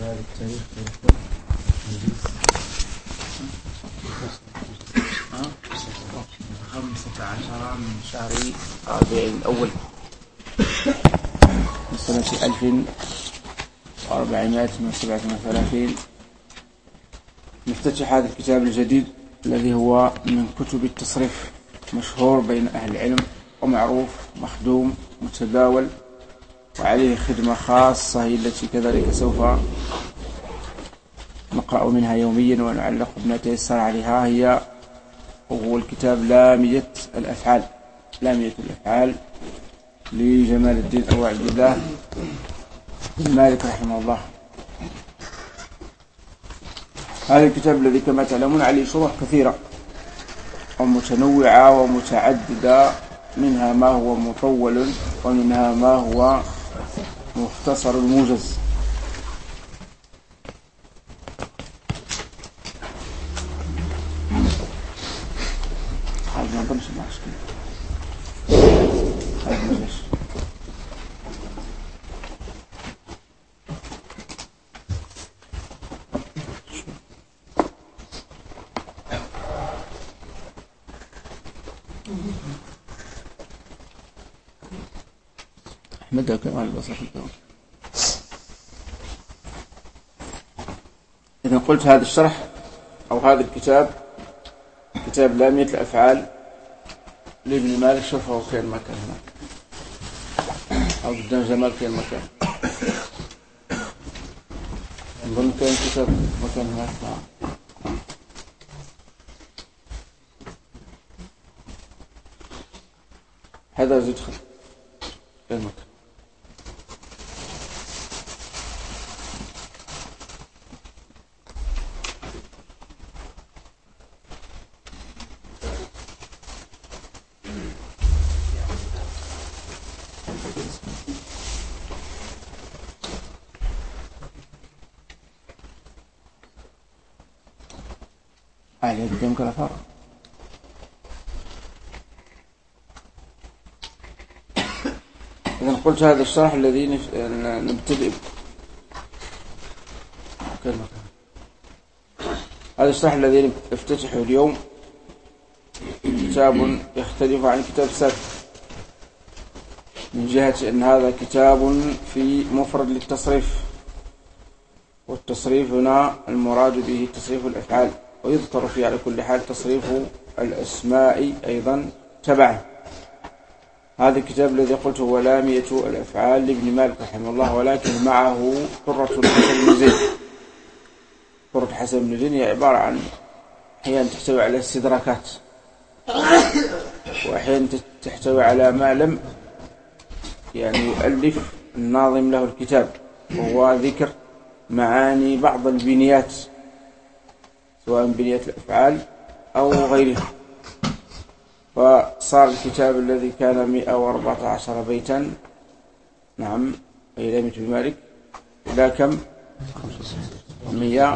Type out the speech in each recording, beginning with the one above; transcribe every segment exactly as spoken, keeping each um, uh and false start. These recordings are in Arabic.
هذا التاريخ خمسة عشر من شهر ربيع الأول من سنة ألف وأربعمائة وسبعة وثلاثين. نفتتح هذا الكتاب الجديد الذي هو من كتب التصريف، مشهور بين أهل العلم ومعروف مخدوم متداول، وعليه خدمة خاصة هي التي كذلك سوف نقرأ منها يوميا ونعلق بما تيسر عليها. هي وهو الكتاب لامية الأفعال، لامية الأفعال لجمال الدين أبو عبد الله بن مالك رحمه الله. هذا الكتاب الذي كما تعلمون عليه شروح كثيرة ومتنوعة ومتعددة، منها ما هو مطول ومنها ما هو مختصر موجز. هذا ما نظمش المشكلة هذا مجلس أحمد كمان البصر. إذا قلت هذا الشرح أو هذا الكتاب كتاب لامية الأفعال لابن مالك، شوف هو كان مكان هناك أو قدام جمال كان مكان، نظن كان كتاب مكان هناك. هذا زيد خط كان مكان. عليه قدام كلافار. إذا قلت هذا الشرح الذي نبتدئ هذا الشرح الذي نفتتحه اليوم كتاب يختلف عن الكتاب السابق من جهة أن هذا كتاب في مفرد للتصريف، والتصريف هنا المراد به تصريف الأفعال، ويذكر فيه على كل حال تصريف الأسماء أيضا تبعا. هذا الكتاب الذي قلت هو لامية الأفعال لابن مالك رحمه الله، ولكن معه قرة الحسن بن زيد. قرة الحسن بن زيد هي عبارة عن أحيانا تحتوي على استدراكات، وأحيانا تحتوي على ما لم يعني يؤلف الناظم له الكتاب، وهو ذكر معاني بعض البنيات سواء بنية الأفعال أو غيرها. فصار الكتاب الذي كان مئة وأربعة عشر بيتا، نعم أي لامية ابن مالك، إلى كم؟ مئة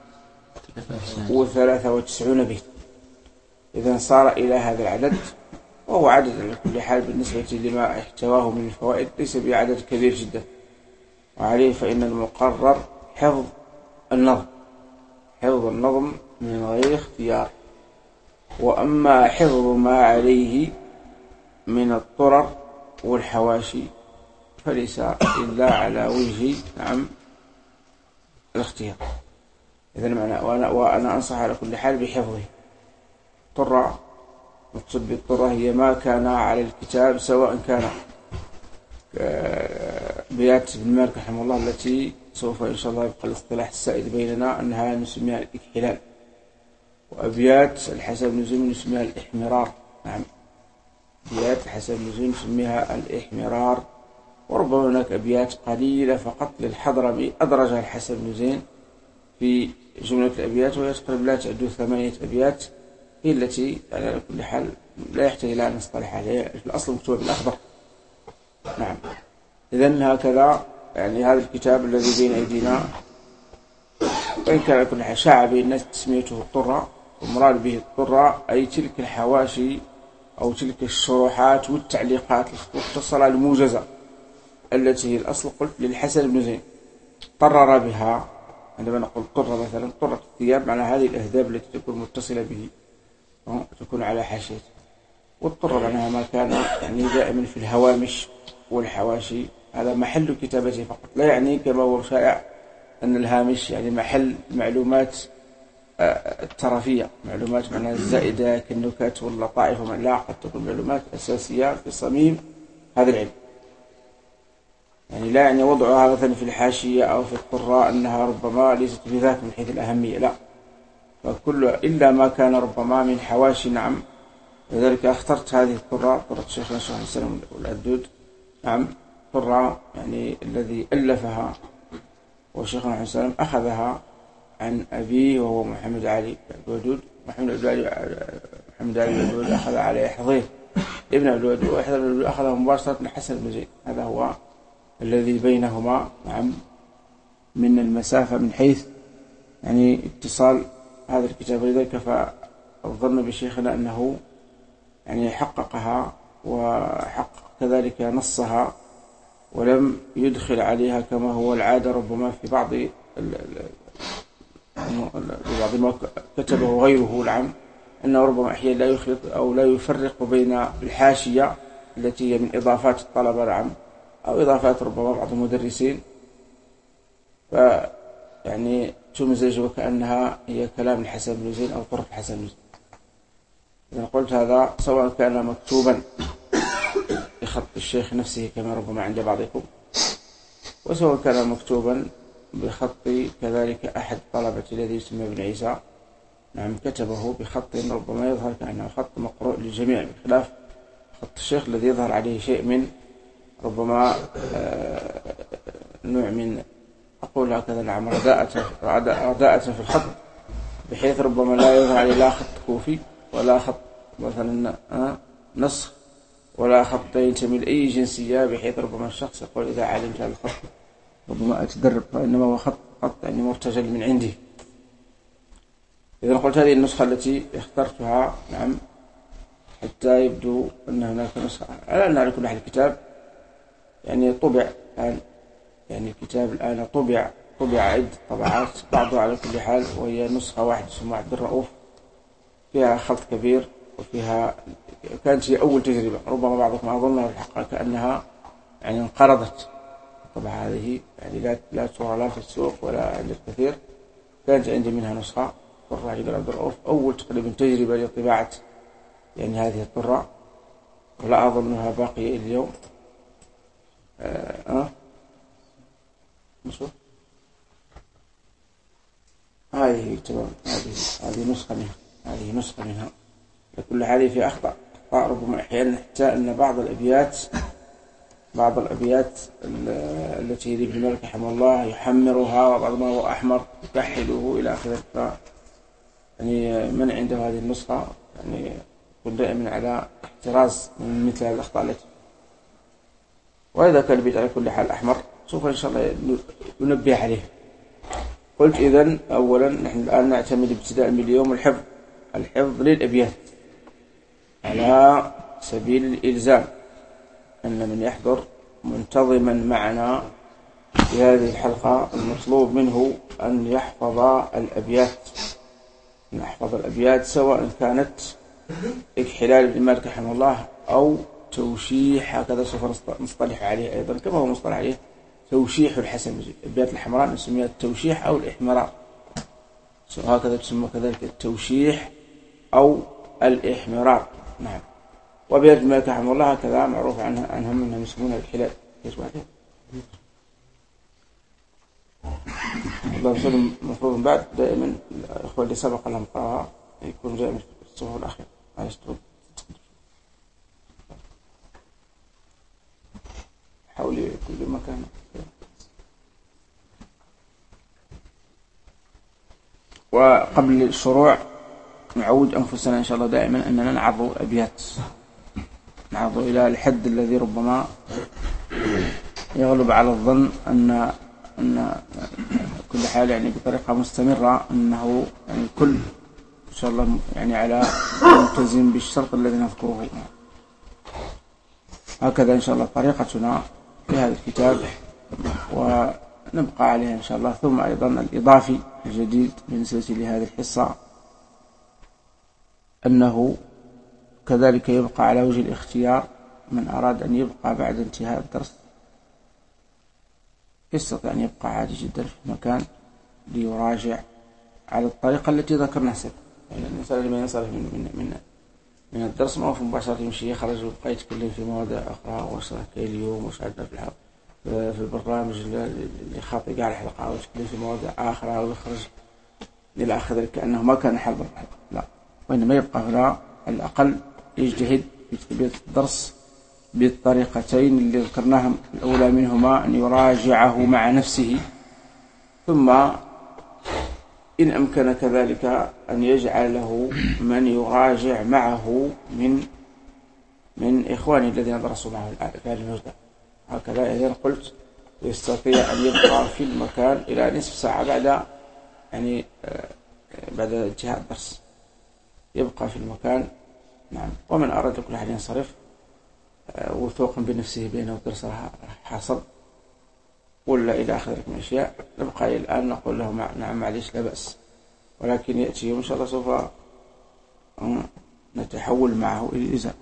وثلاثة وتسعين بيت. إذن صار إلى هذا العدد، وهو عدد على كل حال بالنسبة لما احتواه من الفوائد ليس بعدد كبير جدا، وعليه فإن المقرر حفظ النظم، حفظ النظم من غير اختيار. وأما حفظ ما عليه من الطرر والحواشي فليس إلا على وجه نعم الاختيار. إذن معنى وأنا, وأنا أنصح على كل حال بحفظه. طرة مقصود بالطرة هي ما كان على الكتاب، سواء كان بيات ابن مالك رحمه الله التي سوف إن شاء الله يبقى الاصطلاح السائد بيننا أنها نسميها الإكحلال، وأبيات الحسن بن زيد نسميها الإحمرار. نعم أبيات الحسن بن زيد نسميها الإحمرار. وربما هناك أبيات قليلة فقط للحضرمي أدرجها الحسن بن زيد في جملة الأبيات، وهي تقريبا لا تعد ثمانية أبيات، هي التي على كل حال لا يحتاج إلى أن نصطلح عليها، في الأصل مكتوب بالأخضر. نعم إذن هكذا يعني هذا الكتاب الذي بين أيدينا، وإن كان على كل حال شاع بين الناس تسميته الطرة، ومراد به الطرة أي تلك الحواشي أو تلك الشروحات والتعليقات المختصرة الموجزة التي هي الأصل قلت للحسن بن زيد، قرر بها عندما نقول طرة مثلا، طرة الثياب معنى هذه الأهداب التي تكون متصلة به تكون على حاشيته. والطرة معناها ما كان يعني دائما في الهوامش والحواشي، هذا محل كتابته فقط، لا يعني كما هو شائع أن الهامش يعني محل معلومات الترفية، معلومات معناها الزائدة كالنكات واللطائف وما لا، قد تكون معلومات أساسية في صميم هذا العلم. يعني لا يعني وضعها مثلا في الحاشية أو في الطرة أنها ربما ليست بذاك من حيث الأهمية، لا، فكل إلا ما كان ربما من حواشي. نعم، لذلك اخترت هذه الطرة، طرة شيخنا الشيخ حسن والعدود. نعم، طرة يعني الذي ألفها وشيخنا حسن أخذها عن أبيه وهو محمد علي الودود. محمد علي محمد علي الودود أخذ على حضير ابن الودود، وأحد الودود أخذه مباشرة من حسن بن زيد. هذا هو الذي بينهما نعم من المسافة من حيث يعني اتصال هذا الكتاب. لذلك فالظن بشيخنا أنه يعني حققها وحقق كذلك نصها، ولم يدخل عليها كما هو العادة ربما في بعض بعض ما كتبه غيره العام، أنه ربما أحيانا لا يخلط أو لا يفرق بين الحاشية التي هي من إضافات الطلبة العام أو إضافات ربما بعض المدرسين، فيعني تمزج وكأنها هي كلام الحسن بن زيد أو طرف الحسن بن زيد. إذا قلت هذا سواء كان مكتوبا بخط الشيخ نفسه كما ربما عند بعضكم، وسواء كان مكتوبا بخط كذلك أحد طلبة الذي يسمى ابن عيسى، نعم كتبه بخط ربما يظهر كأنه خط مقروء للجميع، بخلاف خط الشيخ الذي يظهر عليه شيء من ربما نوع من أقول هكذا نعم رداءة في الخط، بحيث ربما لا يظهر عليه لا خط كوفي ولا خط مثلا نسخ ولا خط ينتمي لأي جنسية، بحيث ربما الشخص يقول إذا علمت هذا الخط ربما أتدرب، فإنما هو خط خط يعني مرتجل من عنده. إذا قلت هذه النسخة التي اخترتها نعم حتى يبدو أن هناك نسخة على أن على كل حال الكتاب يعني طبع الآن، يعني الكتاب الآن طبع طبع عدة طبعات، بعضها على كل حال، وهي نسخة واحدة اسمها عبد الرؤوف فيها خلط كبير، وفيها كانت هي أول تجربة، ربما بعضكم أظنها الحقيقة كأنها يعني انقرضت الطبعة هذه، يعني لا لا ترى لا في السوق ولا عند الكثير. كانت عندي منها نسخة طرة عبد الرؤوف، أول تقريبا تجربة لطباعة يعني هذه الطرة، ولا أظنها باقية اليوم. آه, آه نشوف هذه تمام، هذه هذه نسخة منها، هذه نسخة منها. لكل هذه في أخطاء أخطاء ربما أحيانا، حتى أن بعض الأبيات بعض الأبيات التي لابن مالك رحمه الله يحمرها، وبعض ما هو أحمر يكحله إلى آخره. يعني من عنده هذه النسخة يعني يكون دائما على احتراز من مثل هذه الأخطاء التي، وإذا كان البيت على كل حال أحمر سوف إن شاء الله ننبه عليه. قلت إذن أولا نحن الآن نعتمد ابتداء من اليوم الحفظ الحفظ للأبيات على سبيل الإلزام، أن من يحضر منتظما معنا في هذه الحلقة المطلوب منه أن يحفظ الأبيات، أن يحفظ الأبيات سواء كانت إكحلال ابن مالك رحمه الله أو توشيح، هكذا سوف نصطلح عليه أيضا كما هو مصطلح عليه توشيح الحسن. الأبيات الحمراء نسميها التوشيح أو الإحمرار، هكذا تسمى كذلك التوشيح أو الإحمرار. نعم. وأبيات ابن مالك رحمه الله هكذا معروف عنها عنهم أنهم يسمونها الحلال. الله المفروض من بعد دائما الأخوة اللي سبق لهم قراءة يكون دائما في الصفوف الأخير. معلش تقول حولي كل مكان. وقبل الشروع نعود أنفسنا إن شاء الله دائما أننا نعرض الأبيات، نعرض إلى الحد الذي ربما يغلب على الظن أن أن كل حال يعني بطريقة مستمرة أنه يعني الكل إن شاء الله يعني على ملتزم بالشرط الذي نذكره. هكذا إن شاء الله طريقتنا في هذا الكتاب، نبقى عليها إن شاء الله. ثم أيضا الإضافي الجديد بالنسبة لهذه الحصة أنه كذلك يبقى على وجه الاختيار، من أراد أن يبقى بعد انتهاء الدرس يستطيع أن يبقى عادي جدا في مكان ليراجع على الطريقة التي ذكرناها سابقا. يعني الإنسان لما ينصرف من, من, من, من الدرس ما هو في مباشرة يمشي يخرج ويبقى يتكلم في مواضيع أخرى وشرح اليوم وشعدنا في الحلقة في البرنامج اللي يخاطي قاع الحلقة ويتكلم في مواضيع آخرى ويخرج إلى آخره كأنه ما كان حاضر الحلقة، لا، وإنما يبقى هنا على الأقل يجتهد في تربية الدرس بالطريقتين اللي ذكرناهم. الأولى منهما أن يراجعه مع نفسه، ثم إن أمكن كذلك أن يجعل له من يراجع معه من من إخوانه الذين درسوا معه الآن في هذه المجال. هكذا إذا قلت يستطيع أن يبقى في المكان إلى نصف ساعة بعد يعني بعد انتهاء الدرس يبقى في المكان. نعم. ومن أراد كل أحد ينصرف وثوقا بنفسه بأنه الدرس حاصل ولا إلى آخر من الأشياء، نبقى الآن نقول له نعم معليش لا بأس، ولكن يأتي يوم إن شاء الله سوف نتحول معه إلى الإزاء.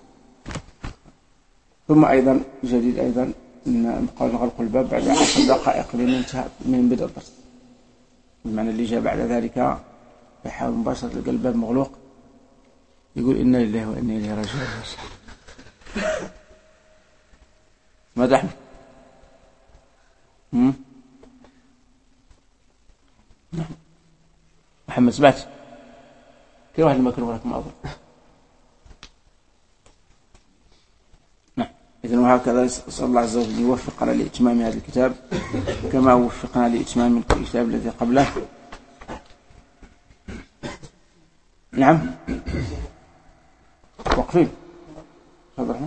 ثم أيضا جديد أيضا أن نغلق الباب بعد عشر دقائق من انتهاء من بدء الدرس، بمعنى اللي جاء بعد ذلك يحاول مباشرة تلقى الباب مغلوق يقول إنا لله وإنا إليه راجعون. ماذا أحمد؟ نعم محمد سمعت كيف واحد ما كان وراك ما أظن. نعم. إذن وهكذا صلى الله عز وجل يوفقنا لإتمام هذا الكتاب كما وفقنا لإتمام الكتاب الذي قبله. نعم وقفين خبرنا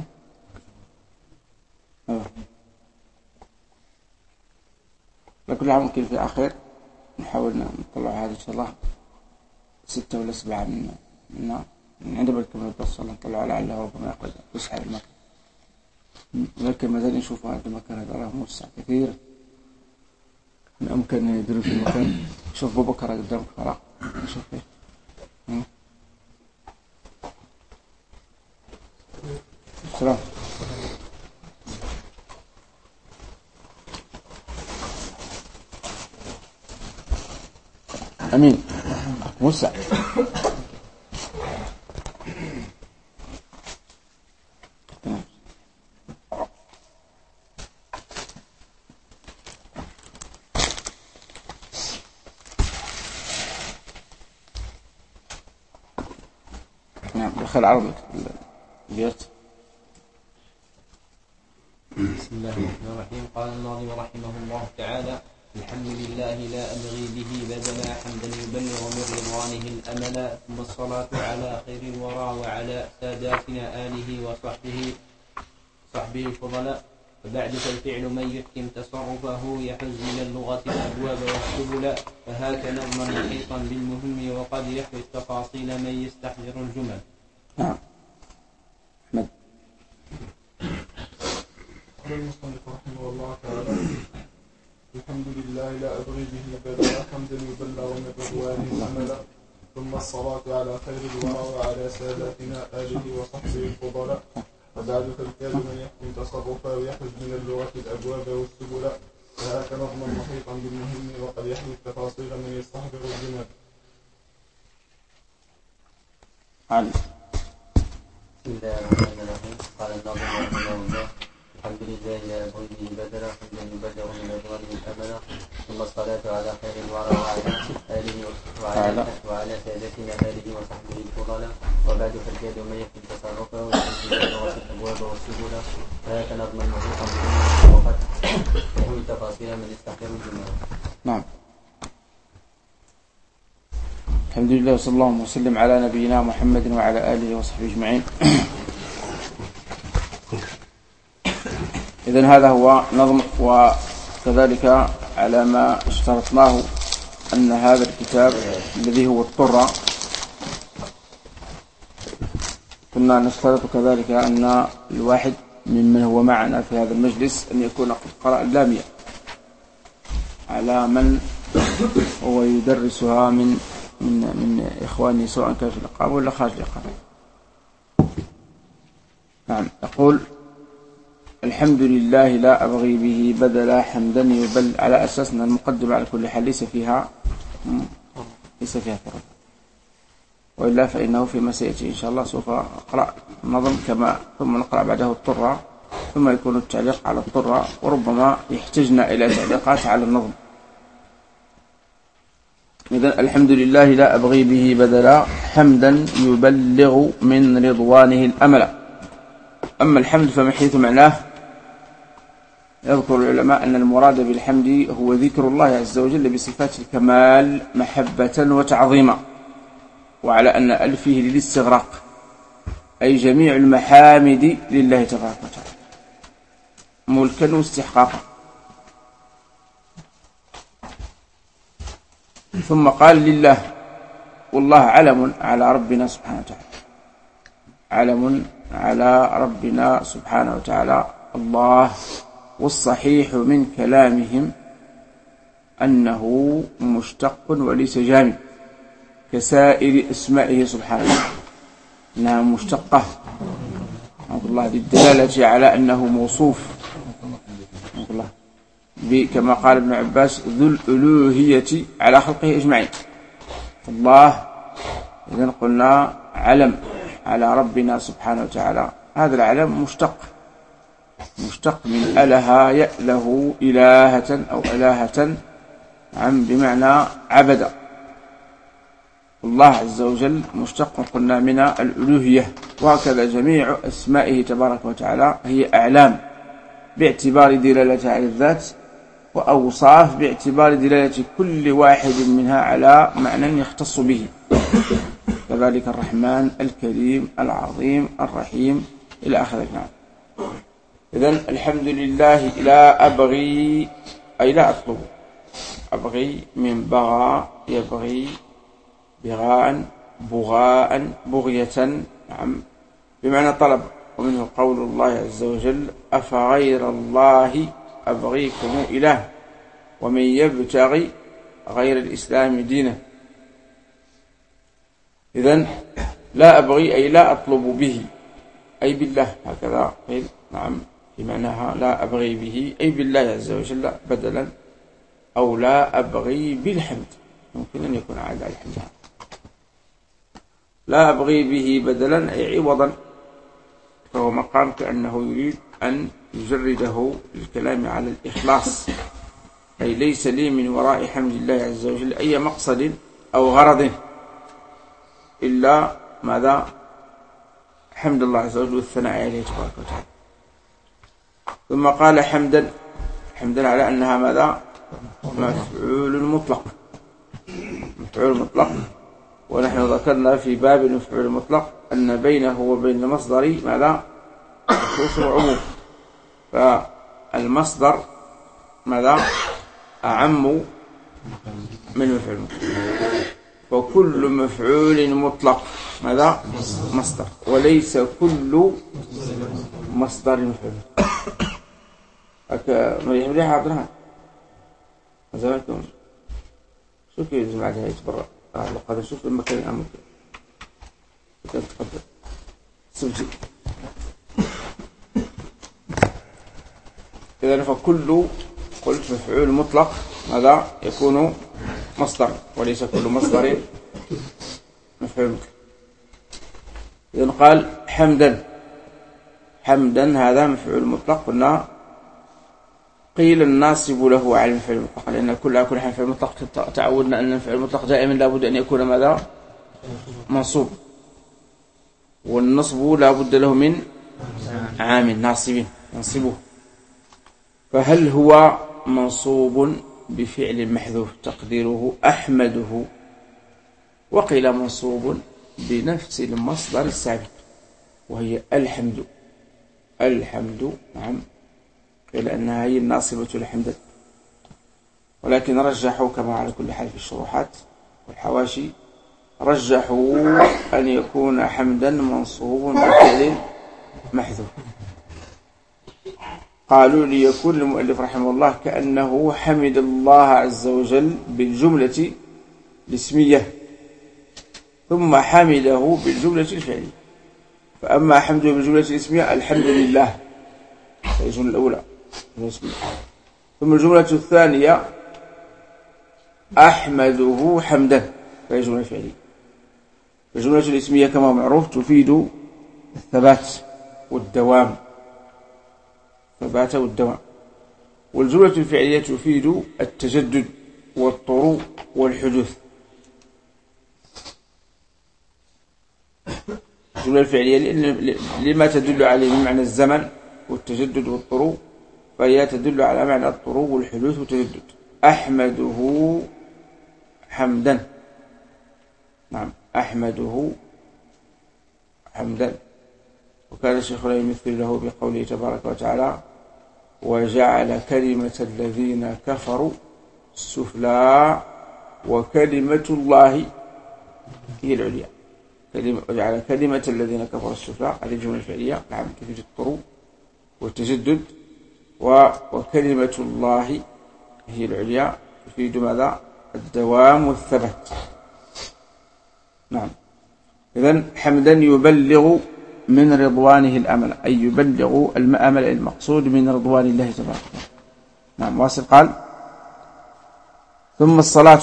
لكل عام ممكن في آخر نحاول نطلع هذا إن شاء الله ستة ولا سبعة من منا من عند بالكم الدرس الله نطلع لعله ربما يقدر يسحب المكان، لكن ما زال نشوف هذا المكان هذا راه موسع كثير من أمكن يديروا في المكان. شوف أبو بكر قدامك فراغ نشوف فيه. السلام. أمين موسى. نعم دخل عرض البيت. بسم الله الرحمن الرحيم. قال الناظم رحمه الله تعالى: الحمد لله لا أبغي به بدلا، حمدا يبلغ من رضوانه الأملا، ثم الصلاة على خير الورى وعلى ساداتنا آله وصحبه صحبه الفضلاء. فبعد فالفعل من يحكم تصرفه يحز من اللغة الأبواب والسبل، فهاك نظما محيطا بالمهم وقد يحوي التفاصيل من يستحضر الجمل. نعم. أحمد. قال المصنف رحمه الله تعالى: الحمد لله لا أبغي به بدلا، حمدا يبلغ من رضوانه الأملا، ثم الصلاة على خير الورى وعلى ساداتنا آله وصحبه الفضلاء. وبعد فالكاد من يحكم تصرفا ويحز من اللغة الأبواب والسبل، فهاك نظما محيطا بالمهم وقد يحوي التفاصيل من يستحضر الجمل. علي. بسم الله الرحمن الرحيم. قال الناظم رحمه الله: الحمد لله لا أبغي به بدلا، حمدا يبلغ من رضوانه الأملا، ثم الصلاة على خير الورى وعلى آله وعلى وعلى سادتنا آله وصحبه الفضلاء. وبعد فالجاد من يحكم تصرفه ويحز من اللغة الأبواب والسبل، فهاك نظما محيطا بالمهم وقد يحوي تفاصيل من يستحضر الجمل. نعم. الحمد لله وصلى الله وسلم على نبينا محمد وعلى آله وصحبه أجمعين. إذن هذا هو نظم، وكذلك على ما اشترطناه أن هذا الكتاب الذي هو الطرة كنا نشترط كذلك أن الواحد ممن هو معنا في هذا المجلس أن يكون قد قرأ اللامية، على من هو يدرسها من من من إخواني سواء كان في الإقامة ولا خارج الإقامة. نعم. يقول الحمد لله لا أبغي به بدلا حمدا يبل، على أساس أن المقدمة على كل حال ليس فيها ليس فيها فرق، وإلا فإنه فيما سيأتي إن شاء الله سوف أقرأ النظم كما ثم نقرأ بعده الطرة، ثم يكون التعليق على الطرة، وربما يحتجنا إلى تعليقات على النظم. إذن الحمد لله لا أبغي به بدلا حمدا يبلغ من رضوانه الأمل. أما الحمد فمن حيث معناه يذكر العلماء أن المراد بالحمد هو ذكر الله عز وجل بصفات الكمال محبة وتعظيما، وعلى أن ألف فيه للاستغراق، أي جميع المحامد لله تبارك وتعالى ملكا واستحقاقا. ثم قال لله، والله علم على ربنا سبحانه وتعالى، علم على ربنا سبحانه وتعالى الله. والصحيح من كلامهم أنه مشتق وليس جامد كسائر اسمائه سبحانه وتعالى، أنها مشتقة الله بالدلالة على أنه موصوف الله كما قال ابن عباس ذو الألوهية على خلقه أجمعين. الله إذن قلنا علم على ربنا سبحانه وتعالى، هذا العلم مشتق مشتق من أله يأله إلهة أو إلهة عن بمعنى عبد. الله عز وجل مشتق قلنا من الألوهية، وهكذا جميع أسمائه تبارك وتعالى هي أعلام باعتبار دلالتها على الذات، وأوصاف باعتبار دلالة كل واحد منها على معنى يختص به، كذلك الرحمن الكريم العظيم الرحيم إلى آخره. إذن الحمد لله لا أبغي أي لا أطلب، أبغي من بغى يبغي بغاء بغاء بغية، نعم بمعنى طلب. ومنه قول الله عز وجل أفغير الله أبغيكم إله ومن يبتغي غير الإسلام دينا. إذن لا أبغي أي لا أطلب به أي بالله، هكذا قيل نعم في معناها لا أبغي به أي بالله عز وجل بدلا، أو لا أبغي بالحمد، ممكن أن يكون عاد الحمد. لا أبغي به بدلا أي عوضا، فهو مقام كأنه يريد أن يجرده الكلام على الإخلاص، أي ليس لي من وراء حمد الله عز وجل أي مقصد أو غرض إلا ماذا؟ حمد الله عز وجل والثناء عليه تبارك وتعالى. ثم قال حمدا، حمدا على أنها ماذا؟ مفعول مطلق، مفعول مطلق. ونحن ذكرنا في باب المفعول المطلق أن بينه وبين المصدر ماذا؟ خصوص وعموم، فالمصدر ماذا؟ أعم من المفعول المطلق، وكل مفعول مطلق ماذا؟ مصدر، وليس كل مصدر مفعول. هكا مريح مريح عبد الرحمن زمانكم شو كيف يجمع عليها يتبرع هذا، شوف المكان الأمر كيف تقدر سبجي. إذا فكل قلت مفعول مطلق ماذا؟ يكون مصدر، وليس كل مصدر مفعول مطلق. إذن قال حمدا، حمدا هذا مفعول مطلق. قلنا قيل الناصب له على المفعول المطلق، لأن كل كل حال مفعول مطلق تعودنا أن المفعول المطلق دائما لابد أن يكون ماذا؟ منصوب، والنصب لابد له من عامل ناصب ينصبه. فهل هو منصوب بفعل محذوف تقديره أحمده، وقيل منصوب بنفس المصدر السابق وهي الحمد، الحمد نعم، لأنها هي الناصبة لحمدا. ولكن رجحوا كما على كل حال في الشروحات والحواشي، رجحوا أن يكون حمدا منصوب بفعل محذوف. قالوا ليكون المؤلف رحمه الله كأنه حمد الله عز وجل بالجملة الاسمية ثم حمده بالجملة الفعلية. فأما حمده بالجملة الاسمية الحمد لله الجملة الأولى، ثم الجملة الثانية أحمده حمدا فهي جملة فعلية. الجملة الاسمية كما معروف تفيد الثبات والدوام، ثبات والدوام، والجملة الفعلية تفيد التجدد والطروء والحدوث. الجملة الفعلية لما تدل عليه من معنى الزمن والتجدد والطروء، فهي تدل على معنى الطروء والحدوث والتجدد. أحمده حمدا، نعم أحمده حمدا. وكان الشيخ لا يمثل له بقوله تبارك وتعالى وجعل كلمة الذين كفروا السفلى وكلمة الله هي العليا. وجعل كلمة الذين كفروا السفلى، هذه الجملة الفعلية، نعم تفيد الطروء والتجدد، وكلمة الله هي العليا تفيد ماذا؟ الدوام والثبات. نعم. إذن حمدا يبلغ من رضوانه الأمل، أي يبلغ الأمل المقصود من رضوان الله تبارك وتعالى. نعم. واصل قال ثم الصلاة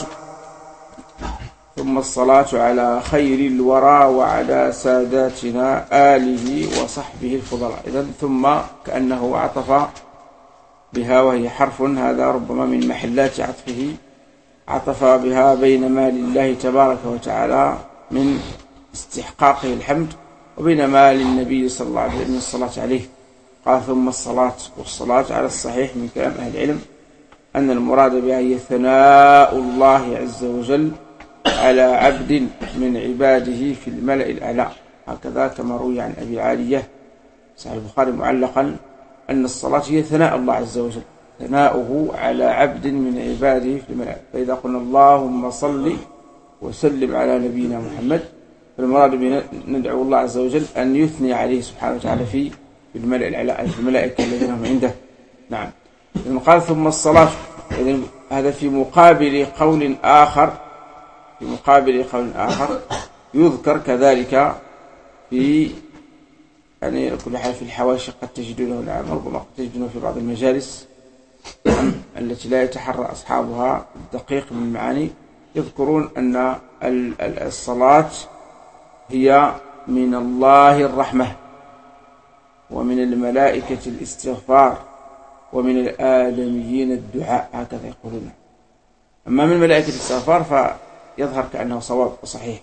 ثم الصلاة على خير الورى وعلى ساداتنا آله وصحبه الفضلاء. إذن ثم كأنه عطف بها وهي حرف، هذا ربما من محلات عطفه، عطف بها بين ما لله تبارك وتعالى من استحقاقه الحمد وبين ما للنبي صلى الله عليه وسلم من الصلاة عليه. قال ثم الصلاة، والصلاة على الصحيح من كلام أهل العلم أن المراد بها هي ثناء الله عز وجل على عبد من عباده في الملأ الأعلى، هكذا كما روي عن أبي العالية صحيح البخاري معلقا أن الصلاة هي ثناء الله عز وجل، ثناؤه على عبد من عباده في الملأ. فإذا قلنا اللهم صل وسلم على نبينا محمد، فالمراد بنا ندعو الله عز وجل أن يثني عليه سبحانه وتعالى في الملأ الأعلى، في الملائكة الذين هم عنده. نعم. إذن قال ثم الصلاة، إذن هذا في مقابل قول آخر، في مقابل قول آخر يذكر كذلك في يعني كل حال في الحواشي قد تجدونه الآن، ربما قد تجدونه في بعض المجالس التي لا يتحرى أصحابها الدقيق من المعاني، يذكرون أن الصلاة هي من الله الرحمة ومن الملائكة الاستغفار ومن الآدميين الدعاء، هكذا يقولون. أما من ملائكة الاستغفار فيظهر كأنه صواب وصحيح،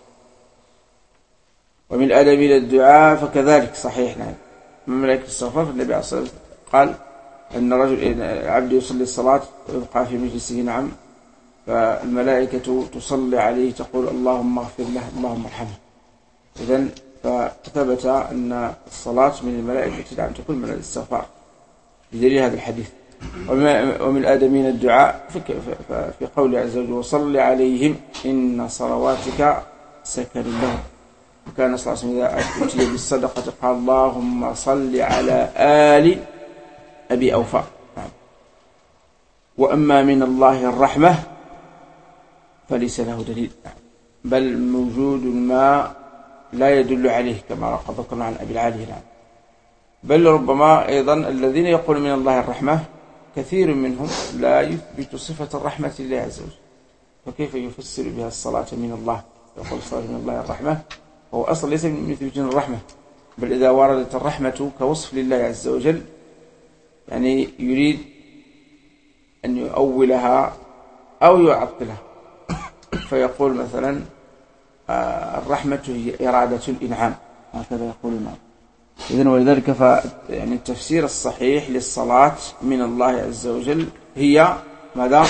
ومن الآدميين الدعاء فكذلك صحيح. نعم. من ملائكة الاستغفار فالنبي عليه الصلاة والسلام قال أن رجل عبد يصلي الصلاة ويبقى في مجلسه، نعم، فالملائكة تصلي عليه تقول اللهم اغفر له اللهم ارحمه. إذن فثبت أن الصلاة من الملائكة نعم تكون من الاستغفار بدليل هذا الحديث. ومن الآدمين الدعاء في قوله عز وجل وصل عليهم إن صلواتك سكن لهم. وكان صلى الله عليه وسلم إذا أتي بالصدقة قال اللهم صل على آل أبي أوفى. وأما من الله الرحمة فليس له دليل، بل موجود ما لا يدل عليه كما قد ذكرنا عن أبي العالي. بل ربما أيضا الذين يقولون من الله الرحمة كثير منهم لا يثبت صفة الرحمة لله عز وجل، فكيف يفسر بها الصلاة من الله؟ يقول الصلاة من الله الرحمة هو أصلا ليس من مثبتين الرحمة، بل إذا وردت الرحمة كوصف لله عز وجل يعني يريد أن يؤولها أو يعطلها، فيقول مثلا الرحمة هي إرادة الإنعام، هكذا يقولون. إذن ولذلك ف يعني التفسير الصحيح للصلاة من الله عز وجل هي ماذا؟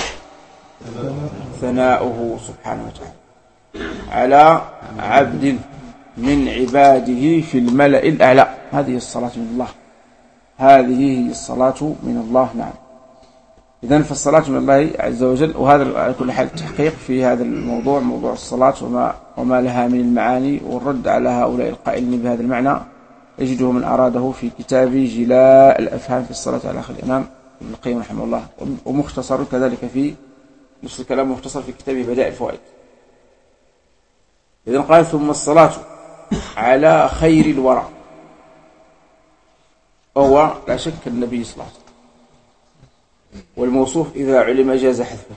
ثناؤه سبحانه وتعالى على عبد من عباده في الملأ الأعلى، هذه الصلاة من الله، هذه هي الصلاة من الله. نعم. إذن فالصلاة من الله عز وجل، وهذا على كل حال التحقيق في هذا الموضوع، موضوع الصلاة وما, وما لها من المعاني، والرد على هؤلاء القائلين بهذا المعنى يجده من أراده في كتاب جلاء الأفهام في الصلاة على آخر الأنام ابن القيم رحمه الله، ومختصر كذلك في نفس الكلام مختصر في كتابه بدائع الفوائد. إذن قال ثم الصلاة على خير الورى، وهو لا شك النبي صلى الله عليه وسلم، والموصوف إذا علم جاز حذفه.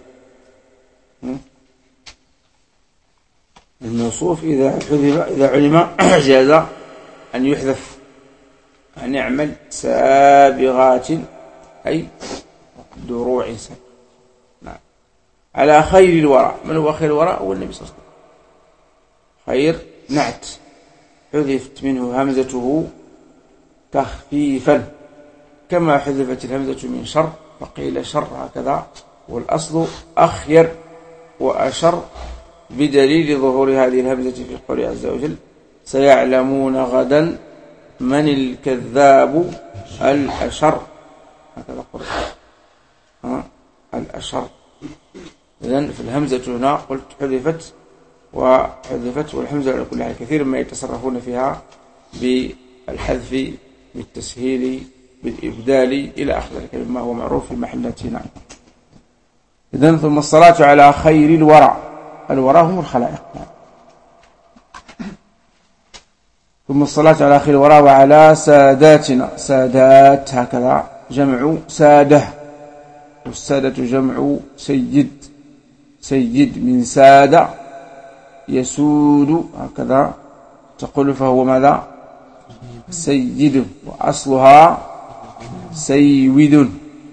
الموصوف إذا حذف إذا علم جاز أن يحذف، أن يعمل سابغات أي دروع سابغ. نعم. على خير الورى، من هو خير الورى؟ هو النبي صلى الله عليه وسلم. خير نعت حذفت منه همزته تخفيفا، كما حذفت الهمزة من شر فقيل شر، هكذا. والأصل أخير وأشر، بدليل ظهور هذه الهمزة في قوله عز وجل سيعلمون غدا من الكذاب الأشر، هكذا قرأ الأشر. إذن في الهمزة هنا قلت حذفت وحذفت، والحمزة على كل حال كثير ما يتصرفون فيها بالحذف بالتسهيل بالإبدال إلى آخر ذلك مما هو معروف في المحلات هنا. إذن ثم الصلاة على خير الورى، الورى هم الخلائق. ثم الصلاة على خير الورى وعلى ساداتنا، سادات هكذا جمع سادة، والسادة جمع سيد، سيد من سادة يسود هكذا تقول، فهو ماذا؟ سيد، وأصلها سيود،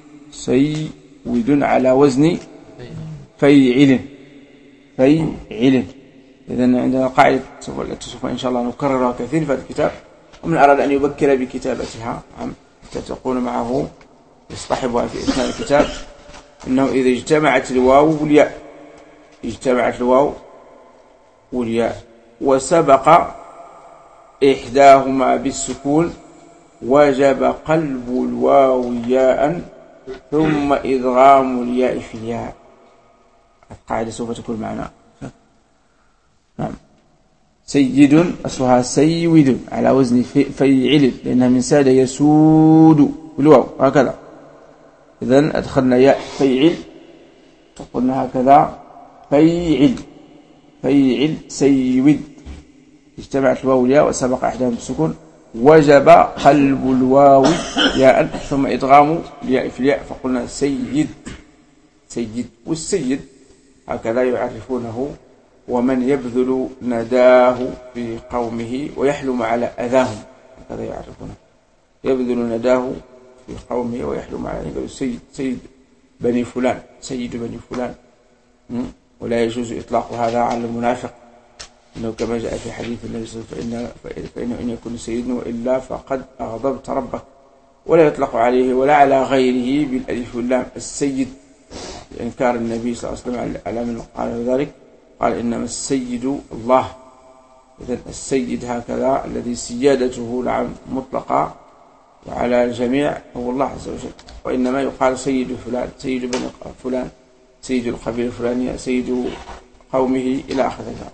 سيود على وزن فيعل، فيعل. إذن عندنا قاعدة سوف إن شاء الله نكررها كثير في هذا الكتاب، ومن أراد أن يبكر بكتابتها حتى تكون معه يصطحبها في أثناء الكتاب، إنه إذا اجتمعت الواو والياء، اجتمعت الواو والياء وسبق إحداهما بالسكون وجب قلب الواو ياء ثم إدغام الياء في الياء. القاعدة سوف تكون معنا. نعم. سيد أصلها سيود على وزن فيعل، لأنها من ساد يسود بالواو هكذا. إذن أدخلنا ياء فيعل، فقلنا هكذا فيعل، فيعل سيود، اجتمعت الواو والياء وسبق أحدهم بالسكون وجب قلب الواو ياء ثم إدغام الياء في الياء، فقلنا سيد، سيد. والسيد هكذا يعرفونه ومن يبذل نداه في قومه ويحلم على أذاهم، هكذا يعرفونه، يبذل نداه في قومه ويحلم على أذاهم، سيد، سيد بني فلان، سيد بني فلان. ولا يجوز إطلاق هذا على المنافق، إنه كما جاء في حديث النبي صلى الله عليه وسلم فإنه إن يكون سيدنا وإلا فقد أغضبت ربك. ولا يطلق عليه ولا على غيره بالألف واللام السيد، لإنكار النبي صلى الله عليه وسلم على من قال ذلك، قال إنما السيد الله. إذن السيد هكذا الذي سيادته نعم مطلقة وعلى الجميع هو الله عز وجل. وإنما يقال سيد فلان، سيد بني فلان، سيد القبيلة الفلانية، سيد قومه إلى آخر ذلك.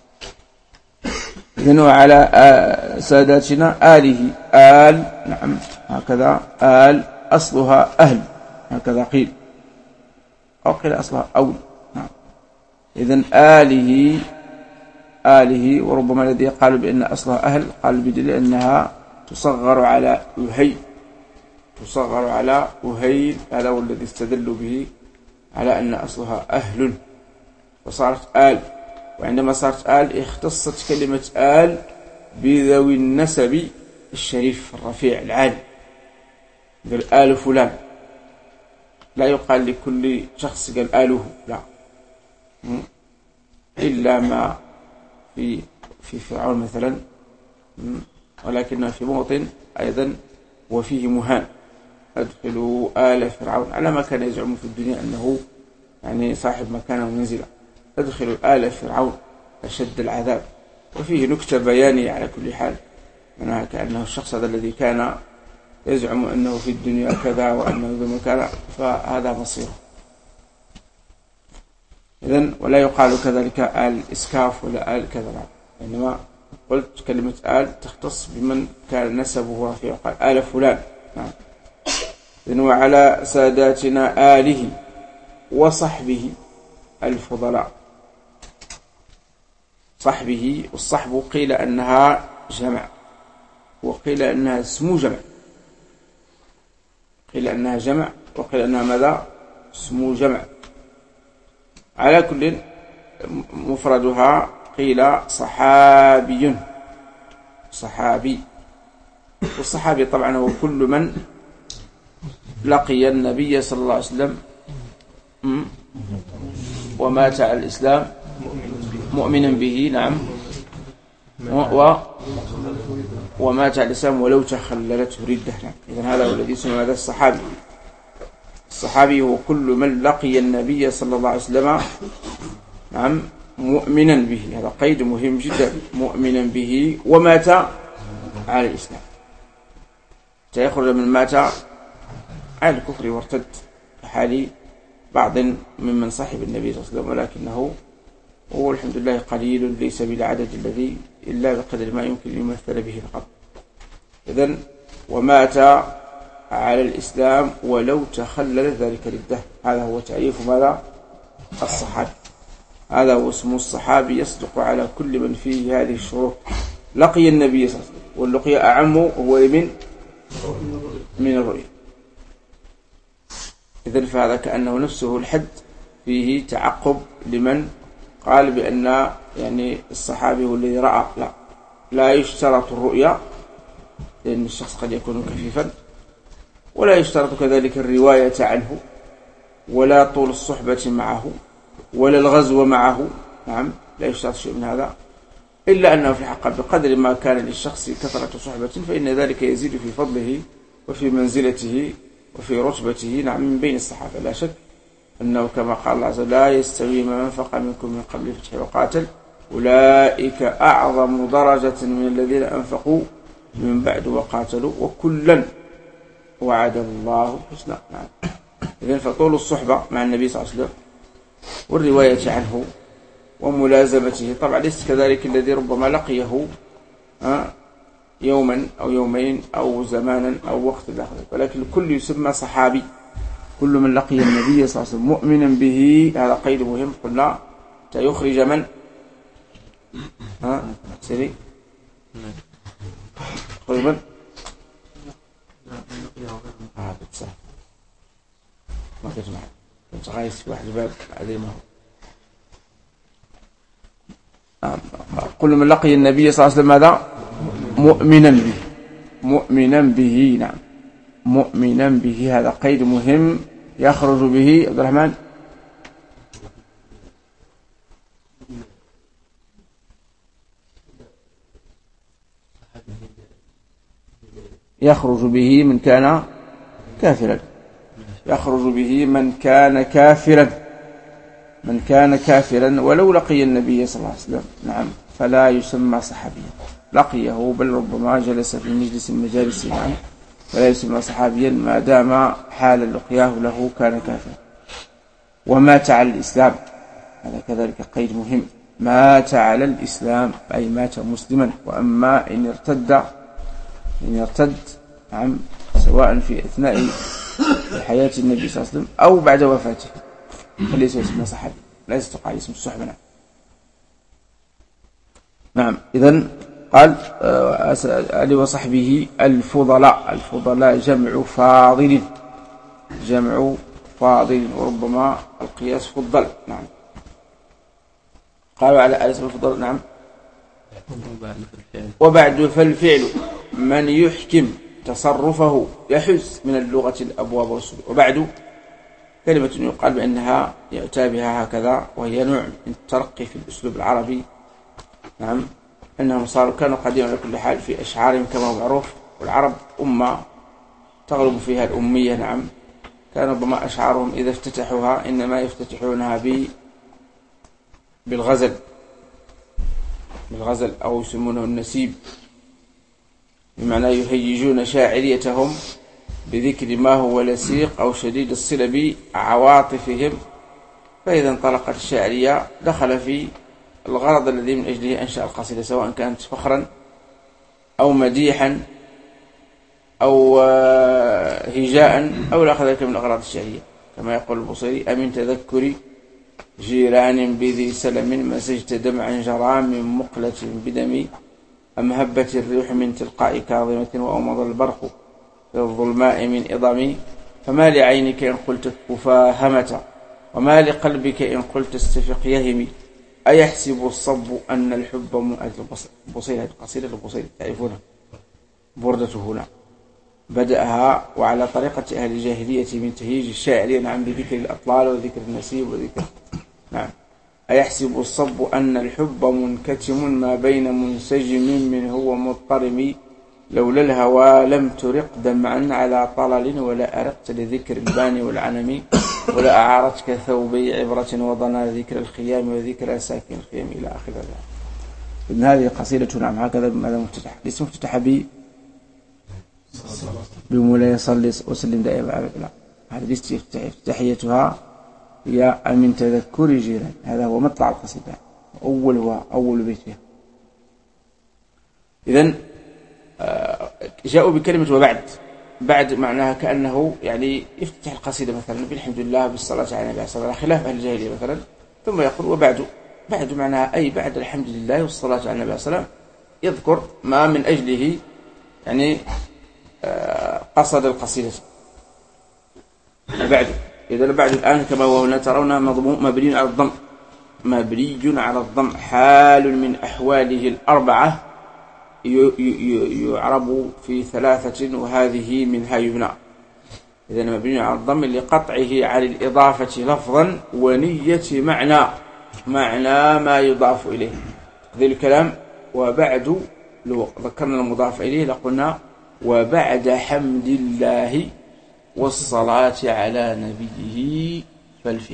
إذن وعلى ساداتنا آله، آل نعم هكذا، آل أصلها أهل هكذا قيل، أو قيل أصلها أول. نعم. إذن آله، آله، وربما الذي قالوا بأن أصلها أهل قالوا بدليل أنها تصغر على أهيل، تصغر على أهيل، هذا هو الذي استدلوا به على أن أصلها أهل فصارت آل. وعندما صارت آل اختصت كلمة آل بذوي النسب الشريف الرفيع العالي، قال آل فلان، لا يقال لكل شخص قال آله، لا، إلا ما في في فرعون مثلا، ولكنه في موطن أيضا وفيه مهان، أدخلوا آل فرعون، على ما كان يزعم في الدنيا أنه يعني صاحب مكانه ومنزله، أدخلوا آل فرعون أشد العذاب. وفيه نكتة بيانية على كل حال، منها كأنه الشخص هذا الذي كان يزعم أنه في الدنيا كذا وأنه ذو مكان فهذا مصيره. إذن ولا يقال كذلك آل إسكاف ولا آل كذا، إنما قلت كلمة آل تختص بمن كان نسبه رفيع، قال آل فلان. نعم. وعلى ساداتنا آله وصحبه الفضلاء. صحبه، والصحب قيل أنها جمع وقيل أنها اسم جمع، قيل أنها جمع وقيل أنها ماذا؟ اسم جمع. على كل مفردها قيل صحابي. صحابي، والصحابي طبعا هو كل من لقي النبي صلى الله عليه وسلم ومات على الإسلام مؤمنا به. نعم. و ومات على الإسلام ولو تخللته ردة. نعم. إذن هذا هو الذي يسمى هذا الصحابي. الصحابي هو كل من لقي النبي صلى الله عليه وسلم نعم مؤمنا به، هذا قيد مهم جدا، مؤمنا به ومات على الإسلام، سيخرج من مات على الكفر وارتد حال بعض ممن صحب النبي صلى الله عليه وسلم، ولكنه هو الحمد لله قليل ليس بالعدد الذي إلا بقدر ما يمكن يمثل به فقط. إذن ومات على الإسلام ولو تخلل ذلك ردة، هذا هو تعريف ماذا؟ الصحابي. هذا هو اسم الصحابي، يصدق على كل من فيه هذه الشروط. لقي النبي صلى الله عليه وسلم، واللقي أعم هو من من الرؤية. إذن فهذا كأنه نفسه الحد فيه تعقب لمن قال بأن يعني الصحابي هو الذي رأى. لا، لا يشترط الرؤية لأن الشخص قد يكون كفيفا، ولا يشترط كذلك الرواية عنه، ولا طول الصحبة معه، ولا الغزو معه. نعم، لا يشترط شيء من هذا، إلا أنه في الحق بقدر ما كان للشخص كثرة صحبة فإن ذلك يزيد في فضله وفي منزلته وفي رتبته. نعم، من بين الصحابة لا شك أنه كما قال الله عز وجل: لا يستوي من أنفق منكم من قبل الفتح وقاتل أولئك أعظم درجة من الذين أنفقوا من بعد وقاتلوا وكلا وعد الله الحسنى. نعم. إذن فطول الصحبة مع النبي صلى الله عليه وسلم والرواية عنه وملازمته، طبعا ليس كذلك الذي ربما لقيه يوما أو يومين أو زمانا أو وقت الآخر، ولكن الكل يسمى صحابي، كل من لقي النبي صلى الله عليه وسلم مؤمنا به. هذا قيد مهم، قلنا سيخرج من ها سري خرج من آه بتصح ما تجمع كنت غايس في واحد باب بعدين ما هو آه. كل من لقي النبي صلى الله عليه وسلم ماذا؟ مؤمنا به، مؤمنا به. نعم، مؤمنا به، هذا قيد مهم يخرج به عبد الرحمن يخرج به من كان كافرا، يخرج به من كان كافرا، من كان كافرا ولو لقي النبي صلى الله عليه وسلم. نعم، فلا يسمى صحابيا، لقيه بل ربما جلس في مجلس المجالس، نعم، فلا يسمى صحابيا ما دام حال لقياه له كان كافرا. ومات على الإسلام، هذا كذلك قيد مهم، مات على الإسلام أي مات مسلما. وأما إن ارتد إن ارتد نعم سواء في أثناء حياة النبي صلى الله عليه وسلم أو بعد وفاته فليس اسمه صحابي، لا يستطيع عليه اسم الصحبة. نعم. نعم. إذن قال آله وصحبه الفضلاء، الفضلاء جمع فاضل، جمع فاضل، وربما القياس فضل. نعم. قالوا على آله الفضل. نعم. وبعد فالفعل من يحكم تصرفه يحز من اللغة الأبواب والسبل. وبعد كلمة يقال بأنها يؤتى بها هكذا، وهي نوع من الترقي في الأسلوب العربي. نعم، أنهم صاروا كانوا قديما على كل حال في أشعارهم كما معروف، والعرب أمة تغلب فيها الأمية. نعم، كان ربما أشعارهم إذا افتتحوها إنما يفتتحونها ب بالغزل بالغزل أو يسمونه النسيب، بمعنى يهيجون شاعريتهم بذكر ما هو لسيق أو شديد الصلة بعواطفهم، فإذا انطلقت الشاعرية دخل في الغرض الذي من أجله أنشأ القصيدة، سواء كانت فخرا أو مديحا أو هجاء أو لا أخذ من الأغراض الشعرية، كما يقول البصيري: أمن تذكر جيران بذي سلم مسجت دمعا جرى من مقلة بدم، أم هبت الريح من تلقاء كاظمة وأمض البرق في الظلماء من إضم، فما لعينك إن قلت كفاهمة وما لقلبك إن قلت استفق يهم، أيحسب الصب أن الحب من أجل البصيري. هذه القصيدة البصيري تعرفونها، بردته هنا بدأها وعلى طريقة أهل الجاهلية من تهيج الشاعر نعم بذكر الأطلال وذكر النسيب وذكر نعم. أيحسب الصب أن الحب منكتم ما بين منسجم منه ومضطرم، لولا الهوى لم ترق دمعا على طلل ولا أرقت لذكر البان والعنم، ولا أعارتك ثوبي عبرة وضنا ذكر الخيام وذكر ساكن الخيام إلى آخر ذلك. إن هذه قصيدة نعم هكذا ماذا مفتتح الاسم مفتتح ب بمولاي صلي وسلم دائما أبدا. هذه افتتاحيتها هي أمن تذكر جيران، هذا هو مطلع القصيدة، أول هو أول بيت فيها. إذن جاءوا بكلمة وبعد، بعد معناها كأنه يعني يفتتح القصيدة مثلا بالحمد لله بالصلاة على النبي صلى الله عليه وسلم خلاف أهل الجاهلية مثلا، ثم يقول وبعد، بعد معناها أي بعد الحمد لله والصلاة على النبي صلى الله عليه وسلم يذكر ما من أجله يعني قصد القصيدة. بعد إذا بعد الآن كما هنا ترون مبني على الضم، مبني على الضم، حال من أحواله الأربعة يعرب في ثلاثة وهذه منها يبنى. إذا مبني على الضم لقطعه عن الإضافة لفظا ونية معنى، معنى ما يضاف إليه. ذي الكلام وبعد لو ذكرنا المضاف إليه لقلنا وبعد حمد الله والصلاة على نبيه فالفعل.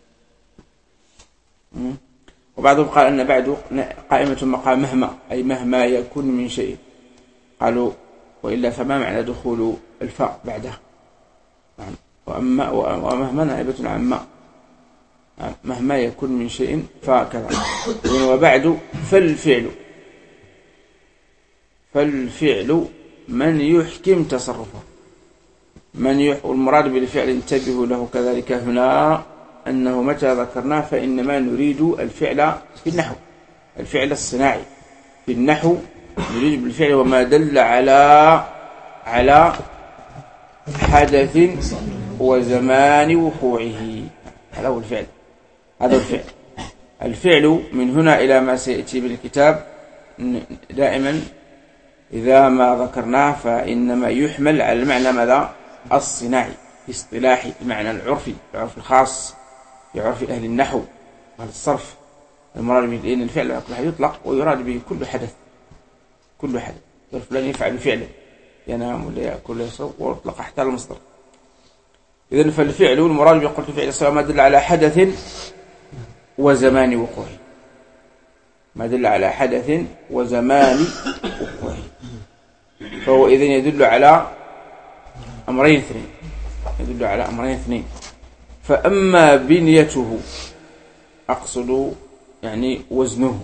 وبعضهم قال أن بعد قائمة مقام مهما، أي مهما يكون من شيء، قالوا وإلا فما معنى دخول الفاء بعدها؟ وأما ومهما نائبة عن ما، مهما يكون من شيء فكذا. وبعد فالفعل، فالفعل من يحكم تصرفه، من يح... والمراد بالفعل انتبهوا له كذلك هنا أنه متى ذكرناه فإنما نريد الفعل في النحو، الفعل الصناعي في النحو نريد بالفعل وما دل على على حدث وزمان وقوعه، هذا هو الفعل، هذا الفعل. الفعل من هنا إلى ما سيأتي بالكتاب دائما إذا ما ذكرناه فإنما يحمل على المعنى ماذا؟ الصناعي في اصطلاح المعنى العرفي، العرف الخاص في عرف أهل النحو وأهل الصرف. المراد به لأن الفعل على كل حال يطلق ويراد به كل حدث، كل حدث فلان يفعل فعلا ينام ولا يأكل ولا يشرب ويطلق حتى المصدر. إذن فالفعل المراد به قلت فعل سواء ما دل على حدث وزمان وقوعه، ما دل على حدث وزمان وقوعه، فهو إذن يدل على أمرين اثنين، يدل على أمرين اثنين. فأما بنيته أقصد يعني وزنه،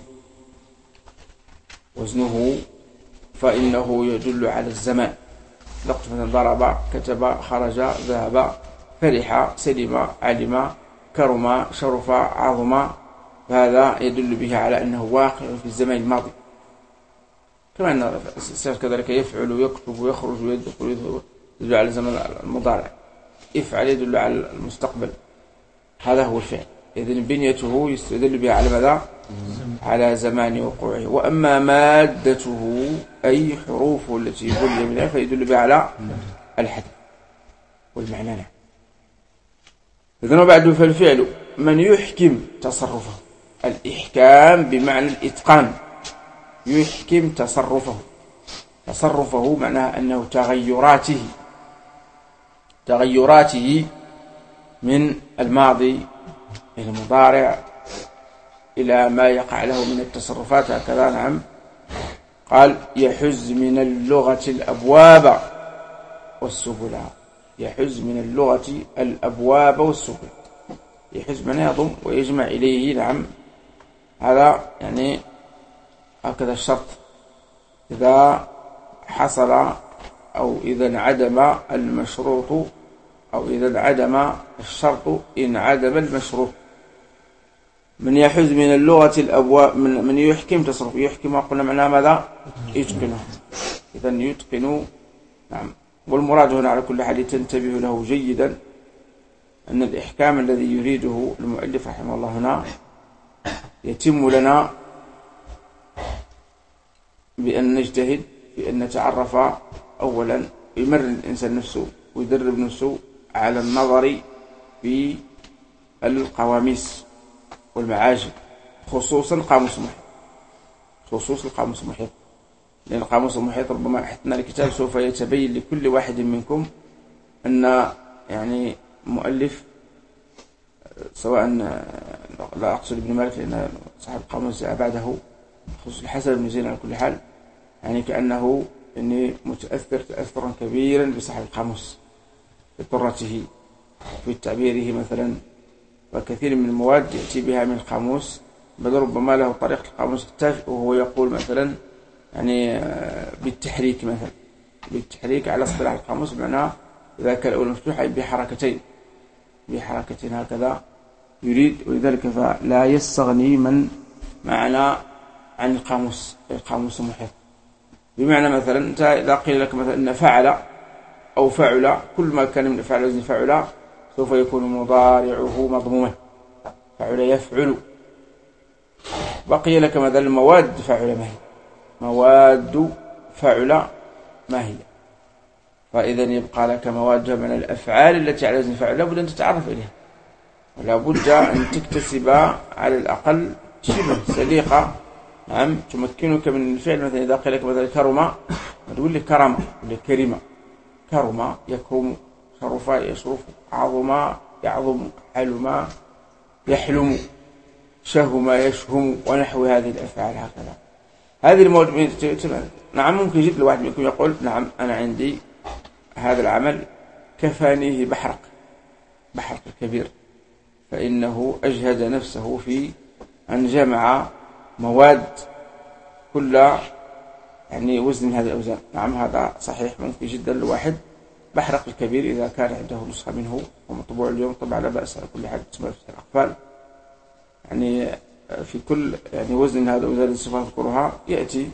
وزنه فإنه يدل على الزمان، لقد مثلا ضرب، كتب، خرج، ذهب، فرح، سلم، علم، كرم، شرف، عظم، هذا يدل به على أنه واقع في الزمان الماضي. كما أن السيف كذلك يفعل ويكتب ويخرج ويدخل يدل على الزمن المضارع، يفعل يدل على المستقبل، هذا هو الفعل. إذن بنيته يستدل بها على ماذا؟ على زمان وقوعه. وأما مادته أي حروفه التي بني منها فيدل بها على الحدث والمعنى. إذن وبعد فالفعل من يحكم تصرفه، الإحكام بمعنى الإتقان، يحكم تصرفه، تصرفه معناه أنه تغيراته، تغيراته من الماضي إلى المضارع إلى ما يقع له من التصرفات هكذا. نعم قال يحز من اللغة الأبواب والسبل، يحز من اللغة الأبواب والسبل، يحز من يضم ويجمع إليه نعم هذا يعني هكذا الشرط إذا حصل أو إذا انعدم المشروط أو إذا انعدم الشرط انعدم المشروط. من يحز من اللغة الأبواب من, من يحكم تصرف يحكم قلنا معناه ماذا؟ يتقنه. إذا يتقن. نعم. والمراد هنا على كل حال تنتبه له جيدا أن الإحكام الذي يريده المؤلف رحمه الله هنا يتم لنا بأن نجتهد في أن نتعرف أولا يمرن الإنسان نفسه ويدرب نفسه على النظر في القواميس والمعاجم، خصوصا قاموس المحيط، خصوص القاموس المحيط، لأن القاموس المحيط ربما حتنا الكتاب سوف يتبين لكل واحد منكم أن يعني مؤلف سواء لا أقصد ابن مالك لأن صاحب القاموس جاء بعده، خصوص الحسن بن زين على كل حال، يعني كأنه إني متأثر تأثرا كبيرا بصاحب القاموس في طرته في تعبيره مثلا، وكثير من المواد يأتي بها من القاموس، بل ربما له طريقة القاموس التافه وهو يقول مثلا يعني بالتحريك مثلا، بالتحريك على اصطلاح القاموس بمعنى إذا كان الأول مفتوح أي بحركتين بحركتين هكذا يريد، ولذلك فلا يستغني من معنا عن القاموس القاموس المحيط. بمعنى مثلا أنت إذا قيل لك مثلا أن فعل أو فعل كل ما كان من فعل وزن فعل سوف يكون مضارعه مضموما، فعل يفعل. بقي لك مثلا مواد فعل ما هي، مواد فعل ما هي، فإذا يبقى لك مواد من الأفعال التي على وزن فعل لابد أن تتعرف إليها، ولا بد أن تكتسب على الأقل شبه سليقة نعم تمكنك من الفعل. مثلا إذا قيل لك مثلا كرم تقول لك كرم ولا كريمة، كرم يكرم، شرف يشرف، عظم يعظم، حلم يحلم، شهم يشهم، ونحو هذه الأفعال هكذا. هذه المواد نعم ممكن جدا الواحد منكم يقول نعم أنا عندي هذا العمل كفانيه بحرق بحرق كبير، فإنه أجهد نفسه في أن جمع مواد كل يعني وزن من هذه الأوزان. نعم هذا صحيح ممكن جدا الواحد بحرق الكبير إذا كان عنده نسخة منه ومطبوع اليوم طبعا لا بأس على كل حال تسمى في الأقفال، يعني في كل يعني وزن من هذه الأوزان التي سوف نذكرها يأتي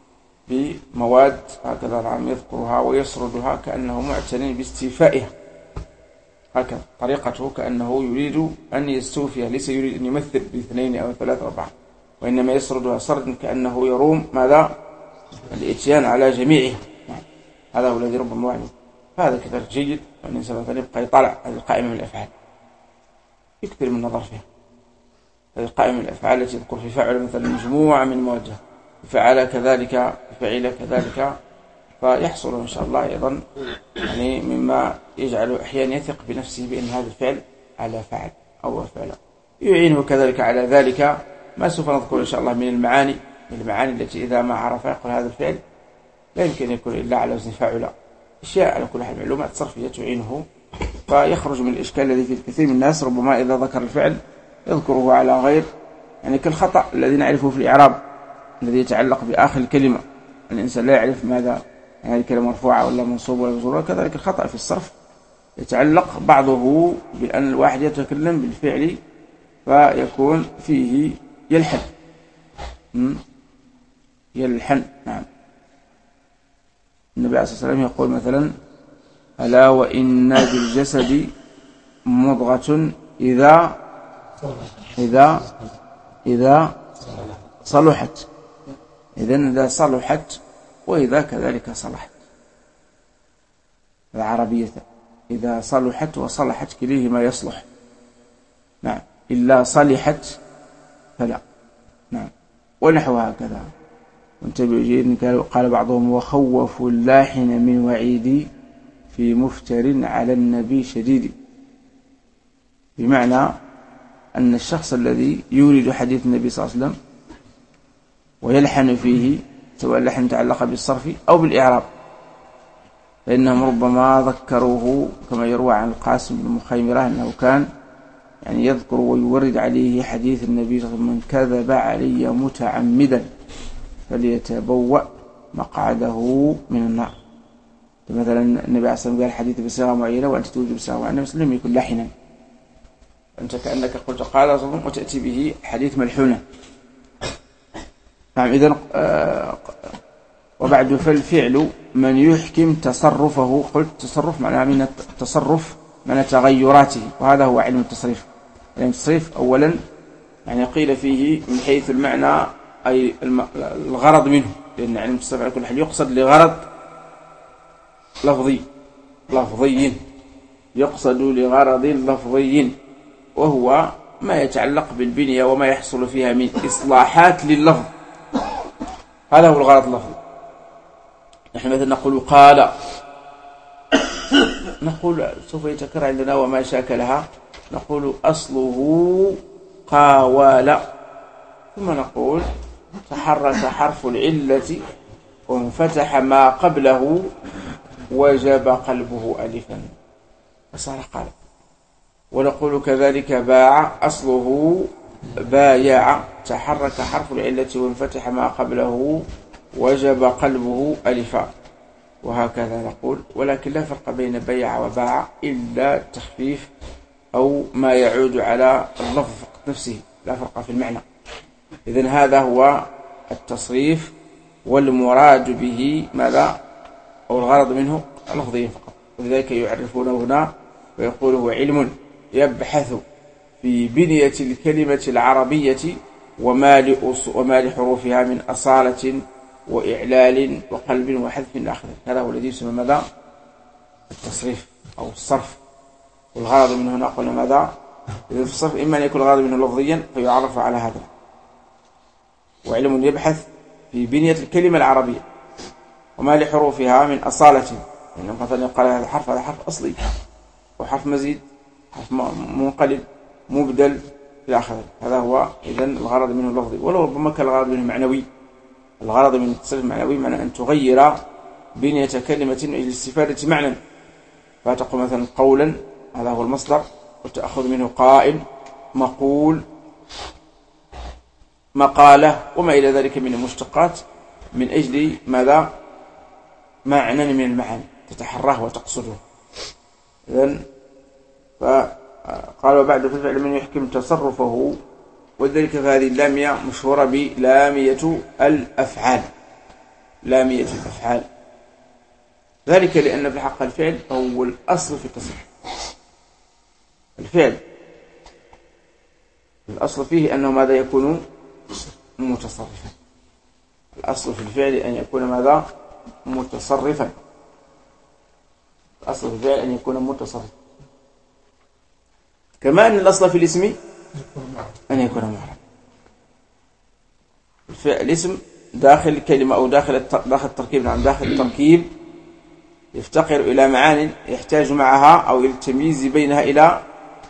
بمواد هكذا نعم يذكرها ويسردها كأنه معتني باستيفائها، هكذا طريقته كأنه يريد أن يستوفيها، ليس يريد أن يمثل باثنين أو ثلاثة أربعة، وإنما يسردها سرد كأنه يروم ماذا الإتيان على جميعها. هذا هو الذي ربما وعده. فهذا كذلك جيد وأن الإنسان مثلا يبقى يطلع هذه القائمة من الأفعال يكثر من النظر فيها، هذه القائمة من الأفعال التي تذكر في فعل مثلا مجموعة من موجه، فعل كذلك فعل كذلك، فيحصل إن شاء الله أيضا يعني مما يجعل أحيانا يثق بنفسه بأن هذا الفعل على فعل أو فعل، يعينه كذلك على ذلك ما سوف نذكر إن شاء الله من المعاني من المعاني التي إذا ما عرف يقول هذا الفعل لا يمكن يكون إلا على وزن فاعل، أشياء على كل حال معلومات صرفية تعينه، فيخرج من الإشكال الذي في الكثير من الناس ربما إذا ذكر الفعل يذكره على غير يعني كالخطأ الذي نعرفه في الإعراب الذي يتعلق بآخر الكلمة، الإنسان لا يعرف ماذا هذه يعني الكلمة مرفوعة ولا منصوبة ولا مجرورة، كذلك الخطأ في الصرف يتعلق بعضه بأن الواحد يتكلم بالفعل فيكون فيه يلحن يلحن. نعم النبي عليه الصلاة والسلام يقول مثلا ألا وإن بالجسد مضغة إذا إذا إذا صلحت، إذن إذا صلحت وإذا كذلك صلحت، العربية إذا صلحت وصلحت كليهما يصلح. نعم إلا صلحت فلا. نعم ونحو هكذا. وانتبهوا جيدا قال بعضهم وخوفوا اللاحن من وعيدي في مفتر على النبي شديد، بمعنى أن الشخص الذي يورد حديث النبي صلى الله عليه وسلم ويلحن فيه سواء اللحن تعلق بالصرف أو بالإعراب فإنهم ربما ذكروه كما يروى عن القاسم بن مخيمرة أنه كان يعني يذكر ويورد عليه حديث النبي صلى الله عليه وسلم: من كذب علي متعمدا فليتبوأ مقعده من النار. مثلا النبي عليه الصلاة والسلام قال حديث بصيغة معينة وأنت توجد بصيغة معينة مثل لم يكن لحنا، أنت كأنك قلت قال رسول الله وتأتي به حديث ملحونة. نعم. إذن آه وبعد فالفعل من يحكم تصرفه. قلت تصرف معناه من التصرف من تغيراته، وهذا هو علم التصريف. يعني التصريف أولا يعني قيل فيه من حيث المعنى أي الغرض منه، لأن علم التصريف على كل حال يقصد لغرض لفظي لفظي يقصد لغرض لفظي، وهو ما يتعلق بالبنية وما يحصل فيها من إصلاحات لللفظ، هذا هو الغرض اللفظي. نحن مثلا نقول قال، نقول سوف يتكرر عندنا وما شاكلها، نقول أصله قاول، ثم نقول تحرك حرف العلة وانفتح ما قبله وجب قلبه ألفا فصار قال. ونقول كذلك باع، أصله بايع، تحرك حرف العلة وانفتح ما قبله وجب قلبه ألفا، وهكذا نقول. ولكن لا فرق بين بيع وباع إلا التخفيف أو ما يعود على اللفظ فقط نفسه، لا فرق في المعنى. إذن هذا هو التصريف، والمراد به ماذا؟ أو الغرض منه لفظي فقط. ولذلك يعرفونه هنا ويقول هو علم يبحث في بنية الكلمة العربية وما لحروفها من أصالة وإعلال وقلب وحذف آخر. هذا هو الذي يسمى ماذا؟ التصريف أو الصرف. والغرض منه هنا قلنا ماذا؟ إذا في الصرف إما أن يكون الغرض منه لفظيا فيعرف على هذا، وعلم يبحث في بنية الكلمة العربية وما لحروفها من أصالة، يعني مثلا يقال هذا الحرف هذا حرف أصلي وحرف مزيد، حرف منقلب، مبدل إلى آخره. هذا هو إذن الغرض منه لفظي. ولو ربما كان الغرض منه معنوي. الغرض من التصريف المعنوي معنى أن تغير بنية كلمة إلى استفادة معنى، فتقول مثلا قولا هذا هو المصدر وتأخذ منه قائل، مقول، مقالة وما إلى ذلك من المشتقات من أجل ماذا؟ معنى من المعاني تتحراه وتقصده. إذن فقال وبعد في الفعل من يحكم تصرفه، وذلك هذه اللامية مشهورة بلامية الأفعال. لامية الأفعال ذلك لأن في حق الفعل هو الأصل في التصريف. الفعل الأصل فيه أنه ماذا؟ يكون متصرفا. الأصل في الفعل أن يكون ماذا؟ متصرفا. الأصل في الفعل أن يكون متصرفا، كما أن الأصل في الاسم أن يكون معرب. الاسم داخل الكلمة أو داخل داخل التركيب، نعم داخل التركيب يفتقر إلى معان يحتاج معها أو التمييز بينها إلى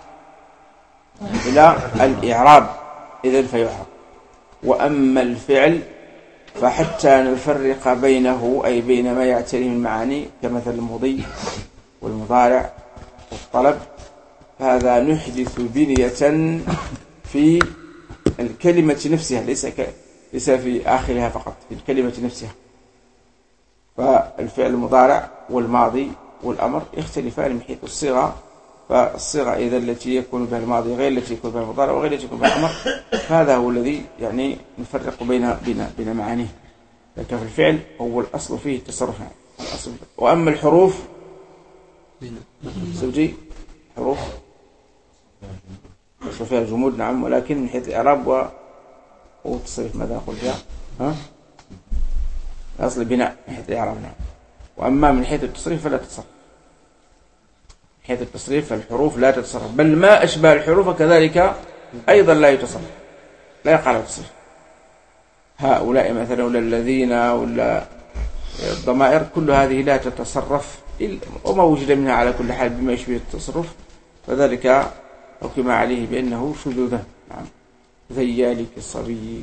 إلى الإعراب، إذن فيعرب. وأما الفعل فحتى نفرق بينه أي بين ما يعتريه من معاني كمثل المضي والمضارع والطلب، هذا نحدث بنية في الكلمة نفسها، ليس ك... ليس في آخرها فقط، في الكلمة نفسها. فالفعل المضارع والماضي والأمر يختلفان من حيث الصيغة، فالصيغة إذا التي يكون بها الماضي غير التي يكون بها المضارع وغير التي يكون بها الأمر، فهذا هو الذي يعني نفرق بين بين بين معانيه. لكن في الفعل هو الأصل فيه التصرف. الأصل. وأما الحروف زوجي حروف الأصل فيها الجمود، نعم، ولكن من حيث الإعراب والتصريف ماذا نقول فيها؟ ها؟ الأصل بناء من حيث الإعراب، نعم. وأما من حيث التصريف فلا تتصرف. من حيث التصريف فالحروف لا تتصرف، بل ما أشبه الحروف كذلك أيضا لا يتصرف، لا يقع له التصريف. هؤلاء مثلا ولا الذين ولا الضمائر كل هذه لا تتصرف، وما وجد منها على كل حال بما يشبه التصرف فذلك حكم عليه بأنه شذوذا، نعم، ذيالك الصبي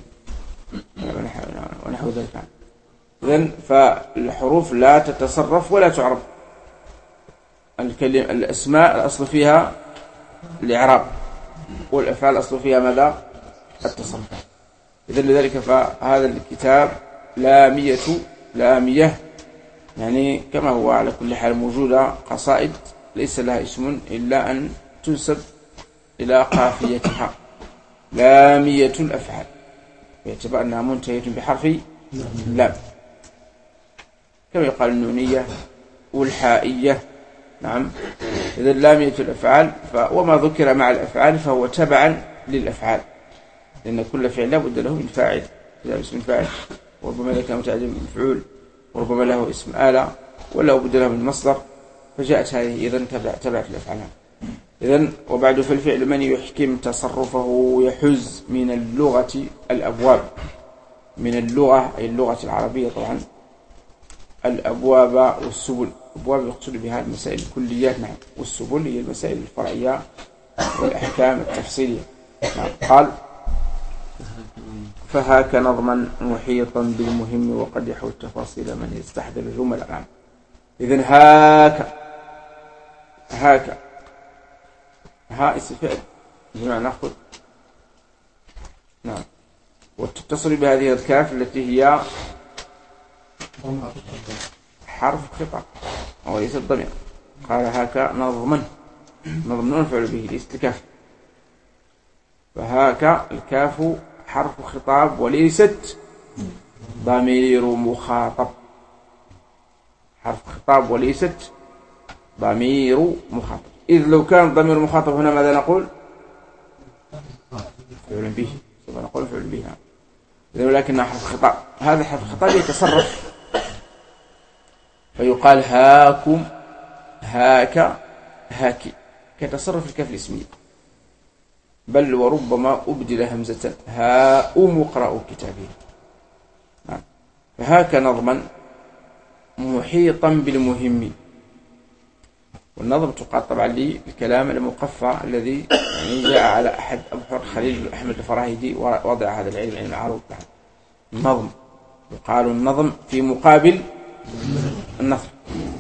ونحو ذلك. إذن فالحروف لا تتصرف ولا تعرب. الكلمة الأسماء الأصل فيها الإعراب، والأفعال أصل فيها ماذا؟ التصرفات. إذن لذلك فهذا الكتاب لامية لامية يعني كما هو على كل حال موجودة قصائد ليس لها اسم إلا أن تنسب إلى قافيتها، لامية الأفعال، باعتبار أنها منتهية بحرف لام، كما يقال النونية والحائية. نعم. إذا لامية الأفعال، وما ذكر مع الأفعال فهو تبعا للأفعال، لأن كل فعل لا بد له من فاعل، إذا اسم فاعل، وربما ذلك متعدد من مفعول، وربما له اسم آلة، ولا بد له من مصدر، فجاءت هذه إذن تبع تبعت الأفعال. إذن وبعد فالفعل من يحكم تصرفه يحز من اللغة الأبواب، من اللغة أي اللغة العربية طبعا، الأبواب والسبل. أبواب يقصد بها المسائل الكليات، نعم، والسبل هي المسائل الفرعية والأحكام التفصيلية. نعم. قال فهاك نظما محيطا بالمهم وقد يحوي التفاصيل من يستحضر الجمل. نعم. إذن هاك، هاك، ها اسم فعل بمعنى نأخذ. نعم. وتتصل بهذه الكاف التي هي حرف خطاب وليس الضمير. قال هاك نظما، نظم نفعل به ليست الكاف، فهاك الكاف حرف خطاب وليست ضمير مخاطب، حرف خطاب وليست ضمير مخاطب. إذ لو كان ضمير مخاطب هنا ماذا نقول؟ فعل به، سوف نقول فعل به. ولكنها حرف خطاب، هذا حرف خطاب يتصرف فيقال هاكم، هاك، هاكي، كتصرف الكاف الاسمية، بل وربما أبدل همزة هاؤم اقرأوا كتابي. فهاك نظما محيطا بالمهم. والنظم تقال طبعا للكلام المقفى الذي يعني جاء على أحد أبحر خليل أحمد الفراهيدي ووضع هذا العلم علم العروض. النظم يقال النظم في مقابل النثر،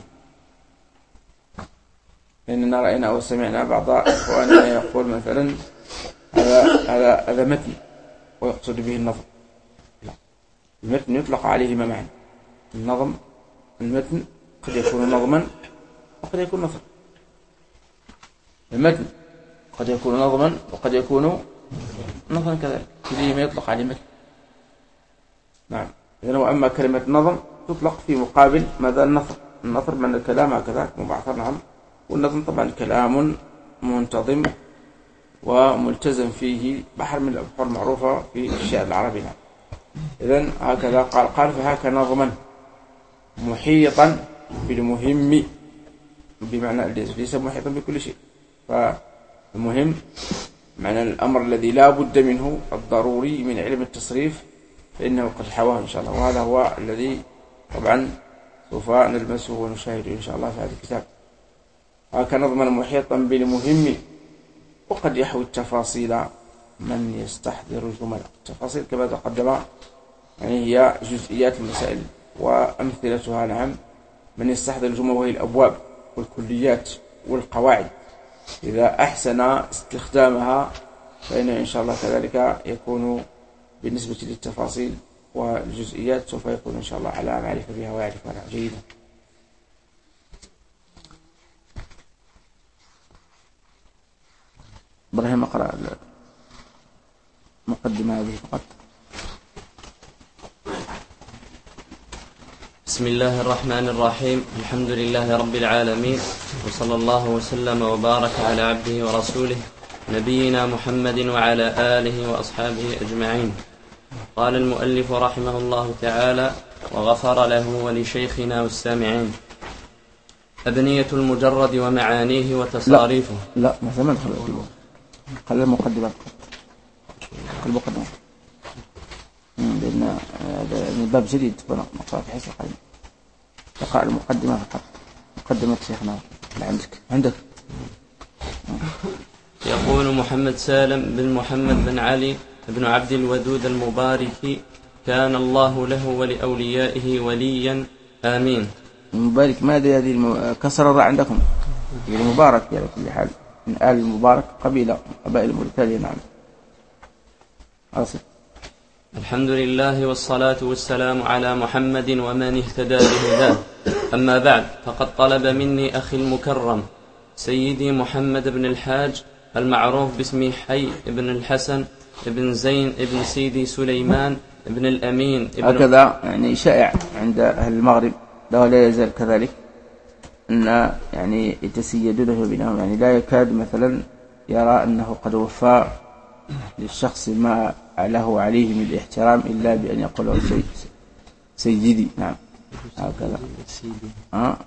لأننا رأينا أو سمعنا بعض إخواننا يقول مثلا هذا هذا هذا متن ويقصد به النظم. لا، المتن يطلق عليه ما معنى. النظم المتن قد يكون نظما وقد يكون نثرا. المتن قد يكون نظما وقد يكون نثرا كذلك، كلمة يطلق عليه متن. نعم. إذن وأما كلمة نظم تطلق في مقابل ماذا؟ النثر. النثر من الكلام هكذا مبعثر. نعم. والنظم طبعا كلام منتظم وملتزم فيه بحر من الأبحار المعروفة في الشعر العربي. نعم. إذن هكذا قال قال فهاك نظما محيطا بالمهم، بمعنى ليس محيطا بكل شيء، فالمهم معنى الأمر الذي لا بد منه الضروري من علم التصريف، فإنه قد حواه إن شاء الله. وهذا هو الذي طبعا سوف نلمسه ونشاهده إن شاء الله في هذا الكتاب. هاك نظما محيطا بالمهم وقد يحوي التفاصيل من يستحضر الجمل. التفاصيل كما تقدم يعني هي جزئيات المسائل وأمثلتها. نعم. من يستحضر الجمل وهي الأبواب والكليات والقواعد، إذا أحسن استخدامها فإنه إن شاء الله كذلك يكون بالنسبة للتفاصيل والجزئيات سوف يكون إن شاء الله على معرفة بها ويعرفها جيدا. إبراهيم أقرأ المقدمة هذه فقط. بسم الله الرحمن الرحيم. الحمد لله رب العالمين، وصلى الله وسلم وبارك على عبده ورسوله نبينا محمد وعلى آله وأصحابه أجمعين. قال المؤلف رحمه الله تعالى وغفر له ولشيخنا والسامعين: أبنية المجرد ومعانيه وتصاريفه. لا, لا ما زمان خلال خلال المقدمات خلال المقدمات لأن هذا باب جديد مقرأ في حيث القلم. تقرأ المقدمة فقط، مقدمة شيخنا عندك عندك يقول محمد سالم بن محمد بن علي بن عبد الودود المبارك: كان الله له ولأوليائه وليا. آمين. المبارك ماذا هذه الم... كسر الراء عندكم المبارك على كل حال من آل المبارك قبيلة قبائل موريتانيا. نعم. أصل. الحمد لله والصلاة والسلام على محمد ومن اهتدى بهداه. أما بعد، فقد طلب مني أخي المكرم سيدي محمد بن الحاج المعروف باسم حي بن الحسن بن زين بن سيدي سليمان بن الأمين هكذا يعني شائع عند أهل المغرب، لا يزال كذلك، أن يعني يتسيدونه بينهم، يعني لا يكاد مثلا يرى أنه قد وفى للشخص ما له عليه من الاحترام إلا بأن يقول له سيد سيدي. نعم. هكذا. ها؟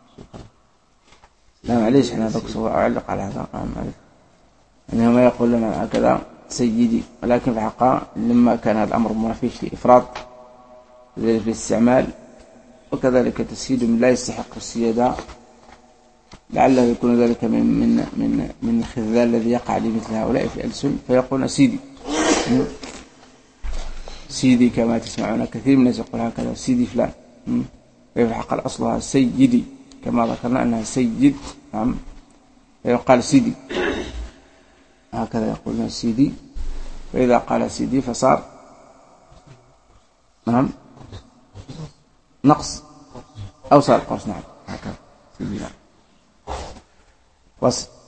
لا معليش، أنا بقصد أعلق على هذا. معليش، أنه ما يقول لنا هكذا سيدي، ولكن في الحقيقة لما كان الأمر ما فيش لإفراط في الاستعمال، وكذلك تسييد من لا يستحق السيادة، لعله يكون ذلك من من من من الخذلان الذي يقع لمثل هؤلاء في الألسن، فيقولون سيدي سيدي كما تسمعون كثير من الناس يقول هكذا سيدي فلان، في الحقيقة أصلها سيدي كما ذكرنا أنها سيد. نعم. فيقال سيدي، هكذا يقولون سيدي، فإذا قال سيدي فصار نعم نقص أو صار قوس. نعم. هكذا سيدي. نعم. وصل.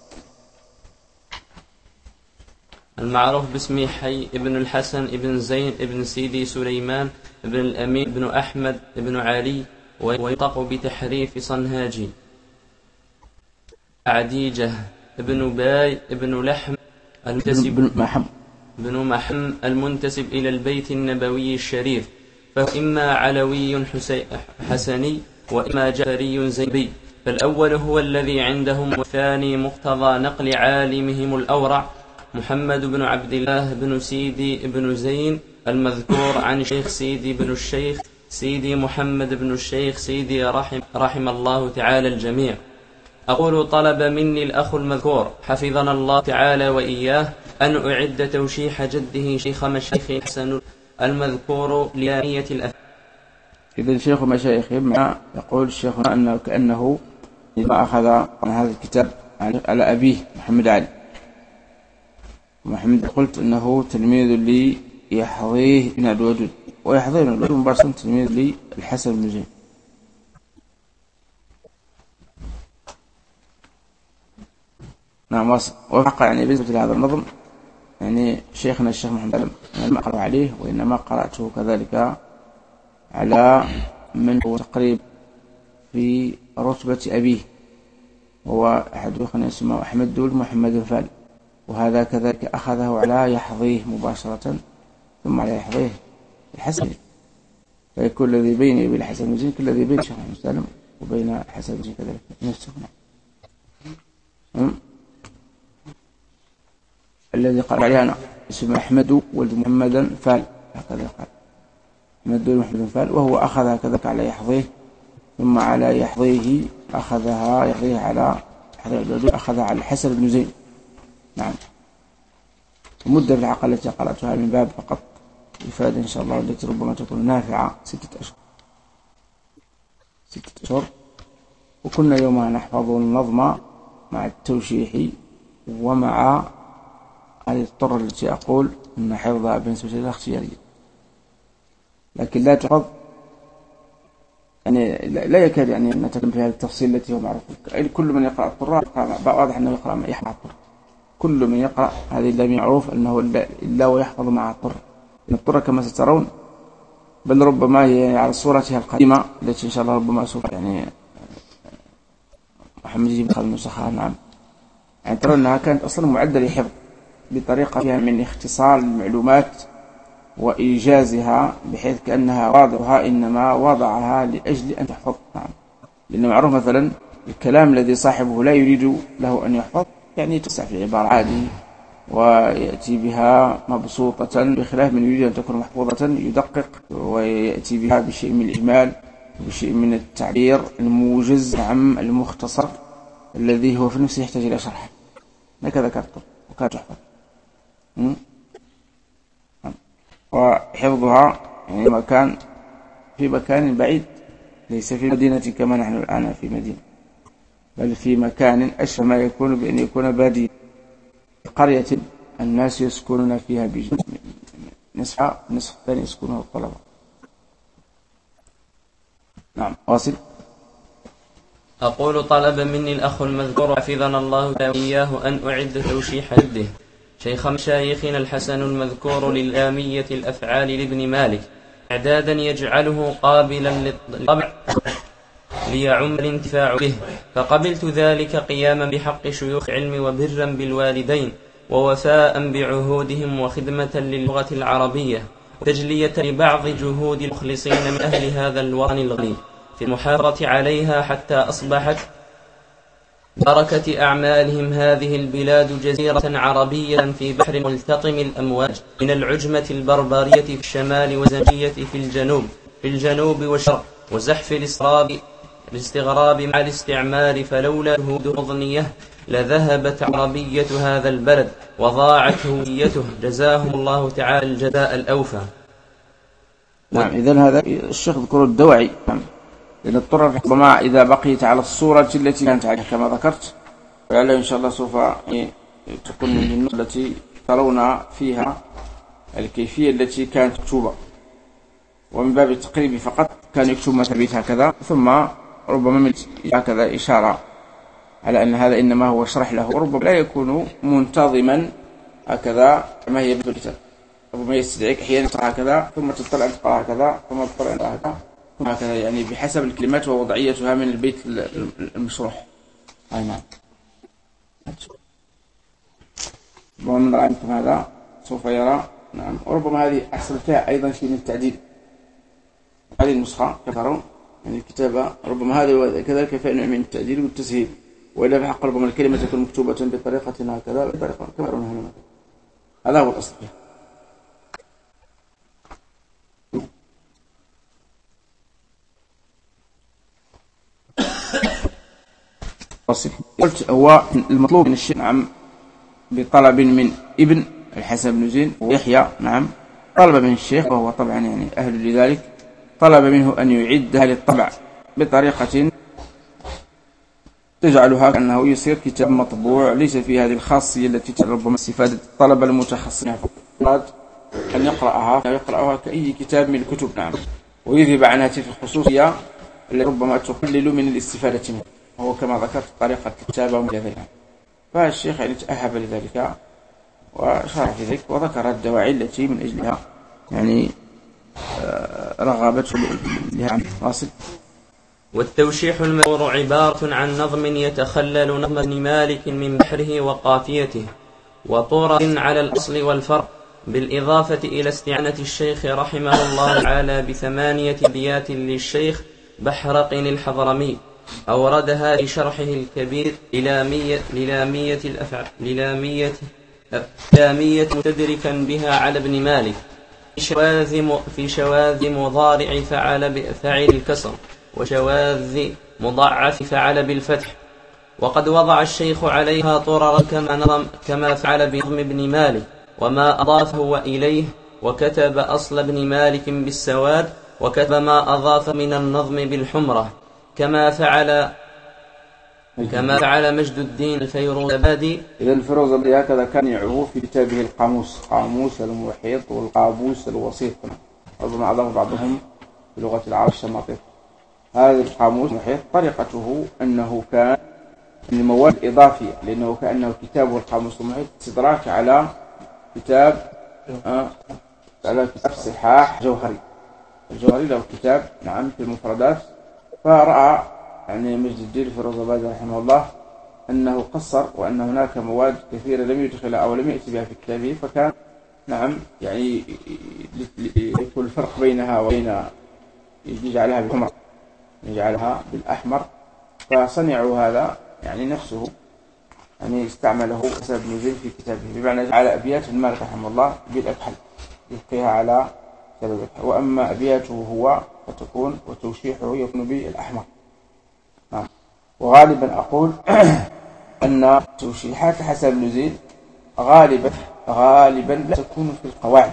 المعروف باسم حي ابن الحسن ابن زين ابن سيدي سليمان ابن الأمين ابن أحمد ابن علي، ويطق بتحريف صنهاجي. عديجة ابن باي ابن لحم المنتسب بن محم بن محم المنتسب إلى البيت النبوي الشريف، فهو إما علوي حسني وإما جعفري زيبي، فالأول هو الذي عندهم، والثاني مقتضى نقل عالمهم الأورع محمد بن عبد الله بن سيدي بن زين المذكور عن الشيخ سيدي بن الشيخ سيدي محمد بن الشيخ سيدي رحم, رحم الله تعالى الجميع. أقول طلب مني الأخ المذكور حفظنا الله تعالى وإياه أن أعد توشيح جده شيخ مشايخ حسن المذكور لآية الأثر. إذا شيخ مشايخهم يقول الشيخ أنه كأنه ما أخذ عن هذا الكتاب على أبيه محمد علي. محمد قلت أنه تلميذ لي يحظيه من الوجود، ويحظيه من الوجود مباشرة تلميذ لي الحسن بن زين. نعم. وفق يعني بالنسبة لهذا النظم، يعني شيخنا الشيخ محمد علي يعني ما قرأ عليه، وإنما قرأته كذلك على من هو تقريب في رتبة أبيه، هو أحد أخوانه اسمه أحمد دول محمد فال، وهذا كذلك أخذه على يحظيه مباشرة ثم على يحظيه الحسن، فيكون الذي بيني وبين الحسن بن زين كالذي بين الشيخ محمد سالم وبين الحسن بن زين كذلك نفسه. الذي قال عليه أنا اسمه أحمد ولد محمد فال، هكذا قال أحمد ولد محمد فال، وهو أخذها كذلك على يحظيه ثم على يحظيه أخذها يحظيه على يحظيه أخذها على الحسن بن زين. نعم. ومدة في العقل التي قرأتها من باب فقط إفادة إن شاء الله التي ربما تكون نافعة ستة أشهر ستة أشهر وكنا يومها نحفظ النظم مع التوشيح ومع هذه الطرة التي أقول أن حفظها بالنسبة لها اختيارية، لكن لا تحفظ يعني لا يكاد يعني نتكلم في هذا التفصيل التي هو معروف. كل من يقرأ الطرة واضح أنه يقرأ ما يحفظ الطرة، كل من يقرأ هذه اللي معروف أنه إلا ويحفظ مع الطرة. إن الطرة كما سترون بل ربما هي على صورتها القديمة التي إن شاء الله ربما سوف يعني محمد يجيب خلال النسخة. نعم. يعني ترى أنها كانت أصلا معدة للحفظ بطريقة فيها من اختصار المعلومات وإيجازها، بحيث كأنها واضعها إنما وضعها لأجل أن تحفظ. نعم. لأن معروف مثلا الكلام الذي صاحبه لا يريد له أن يحفظ يعني يتوسع في عبارة عادي ويأتي بها مبسوطة، بخلاف من يريد أن تكون محفوظة يدقق ويأتي بها بشيء من الإجمال وبشيء من التعبير الموجز عن المختصر الذي هو في نفسه يحتاج إلى شرح. هكذا كانت وكانت تحفظ. وحفظها يعني مكان في مكان بعيد، ليس في مدينة كما نحن الآن في مدينة. بل في مكان أشبه ما يكون بأن يكون بادية، قرية الناس يسكنون فيها بجنة نصف نصف الثاني يسكنها الطلبة. نعم واصل. أقول طلب مني الأخ المذكور حفظنا الله إياه أن أعد توشيح جده شيخ مشايخنا الحسن المذكور للآمية الأفعال لابن مالك إعدادا يجعله قابلا للطبع ليعم الانتفاع به، فقبلت ذلك قياما بحق شيوخ العلم وبرا بالوالدين ووفاء بعهودهم وخدمة للغة العربية وتجلية لبعض جهود المخلصين من أهل هذا الوطن الغني في المحافظة عليها حتى أصبحت بركة أعمالهم هذه البلاد جزيرة عربية في بحر ملتقم الأمواج من العجمة البربرية في الشمال وزنجية في الجنوب في الجنوب والشرق وزحف الاستغراب الاستغراب مع الاستعمار، فلولا جهود مضنية لذهبت عربية هذا البلد وضاعت هويته، جزاهم الله تعالى الجزاء الأوفى. نعم إذن هذا الشيخ ذكر الدوعي، لأن اضطر ربما إذا بقيت على الصورة التي كانت عليها كما ذكرت، ولعل إن شاء الله سوف تكون من النص التي ترون فيها الكيفية التي كانت مكتوبة، ومن باب التقريب فقط كان يكتب مثبيت هكذا ثم ربما من هكذا إشارة على أن هذا إنما هو شرح له، وربما لا يكون منتظما هكذا كما هي بالكتاب، ربما يستدعيك أحيانا تقرأ هكذا ثم تطلع أن تقرأ هكذا ثم تطلع أن تقرأ هكذا ثم هكذا، يعني بحسب الكلمات ووضعيتها من البيت المشروح. أي نعم. ومن رأيكم هذا سوف يرى. نعم. وربما هذه أحصل فيها أيضا شيء من التعديل، هذه النسخة كثروا يعني الكتابة، ربما هذا كذلك فيها نوع من التعديل والتسهيل، وإلا بحق ربما الكلمة تكون مكتوبة بطريقة هكذا بطريقة كما يرونها هنا، هذا هو الأصل فيها. قلت هو المطلوب من الشيخ نعم بطلب من ابن الحسن بن زين ويحيى، نعم طلب من الشيخ وهو طبعا يعني أهل لذلك، طلب منه أن يعدها للطبع بطريقة تجعلها كأنه يصير كتاب مطبوع ليس فيه هذه الخاصية التي ربما استفادة الطلبة المتخصصين فقط أن يقرأها يقرأها كأي كتاب من الكتب، نعم، ويذهب عنها تلك الخصوصية التي ربما تقلل من الاستفادة منه، وهو كما ذكرت طريقة الكتابة ومجاذبها. فالشيخ يعني تأهب لذلك وشرح في ذلك وذكر الدواعي التي من أجلها يعني رغبته لها. واصل. والتوشيح المذكور عبارة عن نظم يتخلل نظم ابن مالك من بحره وقافيته وطرد على الأصل والفرق، بالإضافة إلى استعانة الشيخ رحمه الله تعالى بثمانية أبيات للشيخ بحرق الحضرمي أوردها في شرحه الكبير للامية للامية الأفعال للامية لامية متدركا بها على ابن مالك في شواذ في شواذ مضارع فعل بفعل الكسر وشواذ مضاعف فعل بالفتح، وقد وضع الشيخ عليها طررا كما نظم كما فعل بنظم ابن مالك وما أضافه إليه، وكتب أصل ابن مالك بالسواد وكتب ما أضاف من النظم بالحمرة كما فعل كما فعل مجد الدين الفيروزابادي. إذا الفيروزابادي هكذا كان يعوه في كتابه القاموس، قاموس المحيط والقابوس الوسيط، ربما أضاف بعضهم بلغة العرب الشماطيط. هذا القاموس المحيط طريقته أنه كان من المواد الإضافية، لأنه كأنه كتاب القاموس المحيط استدراك على كتاب آه على كتاب صحاح جوهري. الجوهري له كتاب نعم في المفردات، فرأى يعني مجد الدين الفيروزابادي رحمه الله أنه قصر وأن هناك مواد كثيرة لم يدخلها أو لم يأتي بها في كتابه، فكان نعم يعني يكون الفرق بينها وبين يجعلها بالحمر يجعلها بالأحمر، فصنعوا هذا يعني نفسه يعني استعمله حسن بن زين في كتابه، بمعنى على أبيات ابن مالك رحمه الله بالأكحل يبقيها على سبب الأكحل، وأما أبياته هو فتكون وتوشيحه يكون بالأحمر. نعم. وغالبا أقول أن توشيحات حسن بن زين غالبا غالبا لا تكون في القواعد،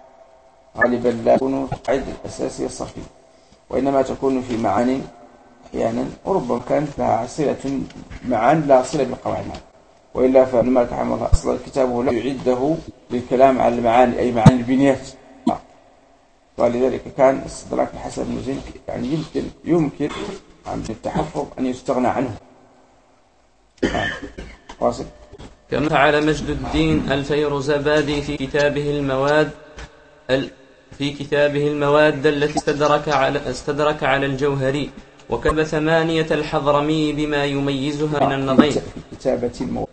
غالبا لا تكون في القواعد الأساسية الصرفية، وإنما تكون في معاني أحيانا وربما كانت لها صلة معا لا صلة بالقواعد معا. وإلا فابن مالك رحمه الله أصل كتابه لا يعده للكلام على المعاني أي معاني البنيات، ولذلك كان استدراك الحسن بن زين يعني يمكن يمكن عند التحفظ أن يستغنى عنه. واصل. كما فعل مجد الدين الفيروزبادي في كتابه المواد في كتابه المواد التي استدرك على استدرك على الجوهري، وكتب ثمانية الحضرمي بما يميزها من النظمين في كتابة المواد.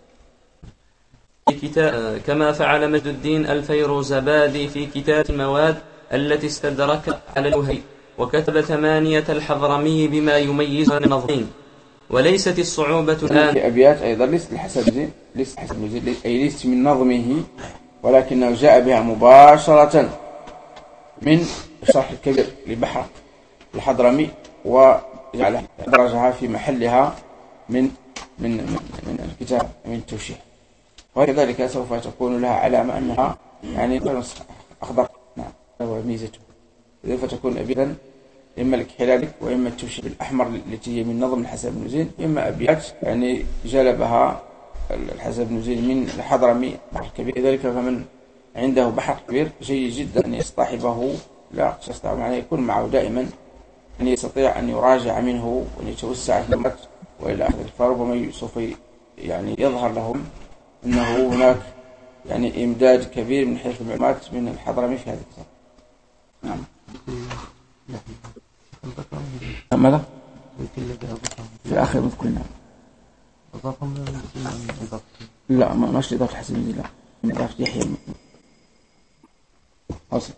كما فعل مجد الدين الفيروزبادي في كتاب المواد التي استدرك على الجوهري، وكتب ثمانية الحضرمي بما يميزها من النظمين. وليست الصعوبة الآن في أبيات أيضا ليست الحسن زين ليست الحسن زين أي ليست من نظمه، ولكنه جاء بها مباشرة من الشرح الكبير لبحر الحضرمي وجعلها درجها في محلها من من من, من الكتاب من التوشيح. وكذلك سوف تكون لها علامة أنها يعني أخضر. نعم هو ميزته. إذا فتكون أبيضا إما الإكحلال وإما التوشيح بالأحمر التي هي من نظم الحسن بن زين، إما أبيات يعني جلبها الحسن بن زين من الحضرمي بحر كبير. لذلك فمن عنده بحر كبير جيد جدا أن يصطحبه، لا يستطيع أن يكون معه دائما، أن يستطيع أن يراجع منه وأن يتوسع في المعلومات وإلى آخره. فربما سوف يعني يظهر لهم أنه هناك يعني إمداد كبير من حيث المعلومات من الحضرمي في هذا الكتاب. نعم. ماذا؟ في آخر مذكرنا لا ما ماشي إضافة الحسن بن زين، لا من إضافة يحيى أصل.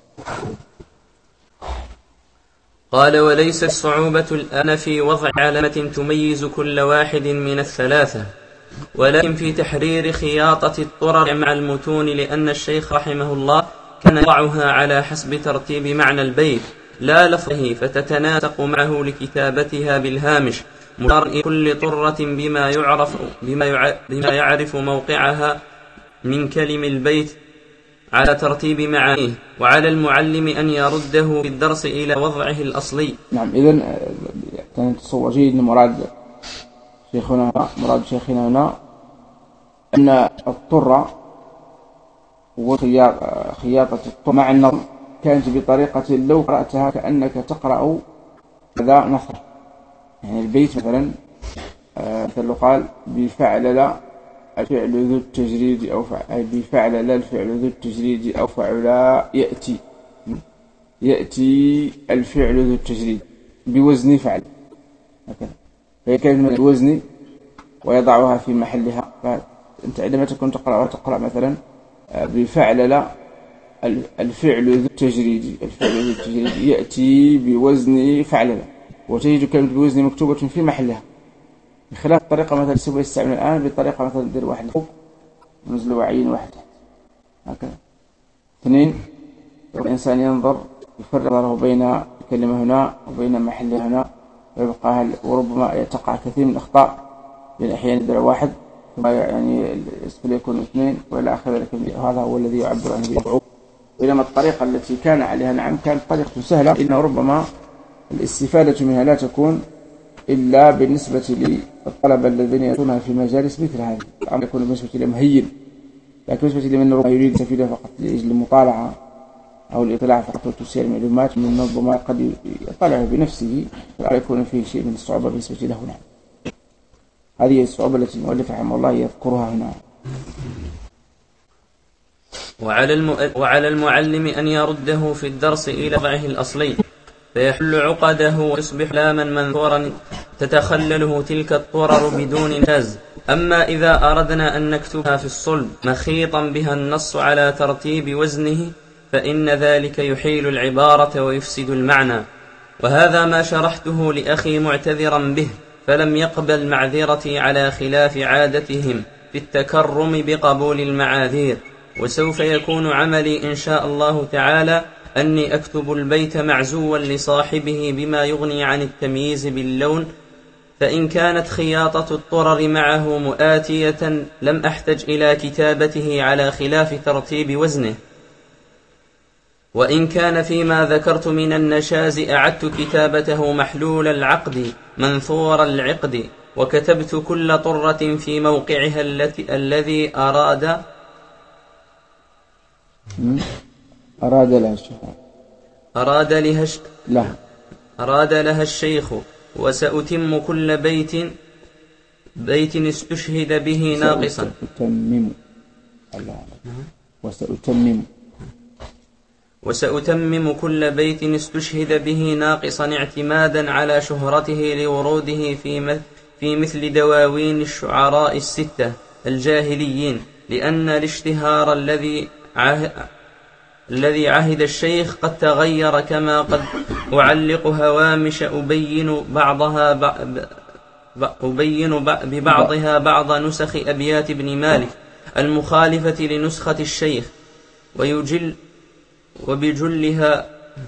قال وليس الصعوبة الآن في وضع علامة تميز كل واحد من الثلاثة، ولكن في تحرير خياطة الطرر مع المتون، لأن الشيخ رحمه الله كان يضعها على حسب ترتيب معنى البيت لا لفظه، فتتناسق معه لكتابتها بالهامش، مشار كل طرة بما يعرف بما بما يعرف موقعها من كلم البيت على ترتيب معانيه، وعلى المعلم أن يرده في الدرس إلى وضعه الأصلي. نعم. إذن كانت تصور جيد مراد شيخنا مراد شيخنا هنا أن الطرة وخياطة الطرة مع النظم كانت بطريقة لو قرأتها كأنك تقرأ هذا نصر. يعني البيت مثلا مثل قال بفعل الفعل ذو التجريد أو فعل بفعل لا الفعل ذو التجريد أو فعلا يأتي يأتي الفعل ذو التجريد بوزن فعل هكذا. فهي كانت من الوزن ويضعها في محلها. فأنت عندما تكون تقرأ تقرأ مثلا بفعل لا الفعل ذو التجريد الفعل ذو التجريد يأتي بوزن فعل لا، وتجد كلمة بوزن مكتوبة في محلها، بخلاف الطريقة مثلا سوف يستعمل الآن بطريقة مثلا ندير واحد فوق ونزل وعين واحد هكذا. اثنين، الإنسان ينظر يفرق نظره بين الكلمة هنا وبين محلها هنا، ويبقى وربما تقع كثير من الأخطاء، بين أحيانا يدير واحد ثم يعني الاسفل يكون اثنين وإلى آخر ذلك. هذا هو الذي يعبر عنه بالوضع. بينما الطريقة التي كان عليها نعم كانت طريقة سهلة، إنه ربما الاستفادة منها لا تكون إلا بالنسبة للطلبة الذين يأتونها في مجالس مثل هذه، الأمر يكون بالنسبة لهم هين، لكن بالنسبة لمن ربما يريد يستفيد فقط لأجل المطالعة أو الإطلاع فقط وتوسيع المعلومات من منظمة قد يطلع بنفسه، فلا يكون فيه شيء من الصعوبة بالنسبة له. نعم. هذه الصعوبة التي المؤلف رحمه الله يذكرها هنا. وعلى, الم... وعلى المعلم أن يرده في الدرس إلى وضعه الأصلي، فيحل عقده ويصبح لاما منثورا تتخلله تلك الطرر بدون انتاز. أما إذا أردنا أن نكتبها في الصلب مخيطا بها النص على ترتيب وزنه، فإن ذلك يحيل العبارة ويفسد المعنى، وهذا ما شرحته لأخي معتذرا به، فلم يقبل معذرتي على خلاف عادتهم في التكرم بقبول المعاذير. وسوف يكون عملي إن شاء الله تعالى أني أكتب البيت معزوا لصاحبه بما يغني عن التمييز باللون، فإن كانت خياطة الطرر معه مؤاتية لم أحتج إلى كتابته على خلاف ترتيب وزنه. وإن كان فيما ذكرت من النشاز أعدت كتابته محلول العقد منثور العقد، وكتبت كل طرة في موقعها التي الذي أراد أراد لها الشيخ أراد لها ش... لا أراد لها الشيخ. وسأتم كل بيت بيت استشهد به ناقصا. سأتمم الله وسأتمم وسأتمم كل بيت استشهد به ناقصا اعتمادا على شهرته لوروده في في مثل دواوين الشعراء الستة الجاهليين، لأن الاشتهار الذي عه... الذي عهد الشيخ قد تغير، كما قد أعلق هوامش أبين بعضها ب... ب... أبين ب... ببعضها بعض نسخ أبيات ابن مالك المخالفة لنسخة الشيخ، ويجل وبجلها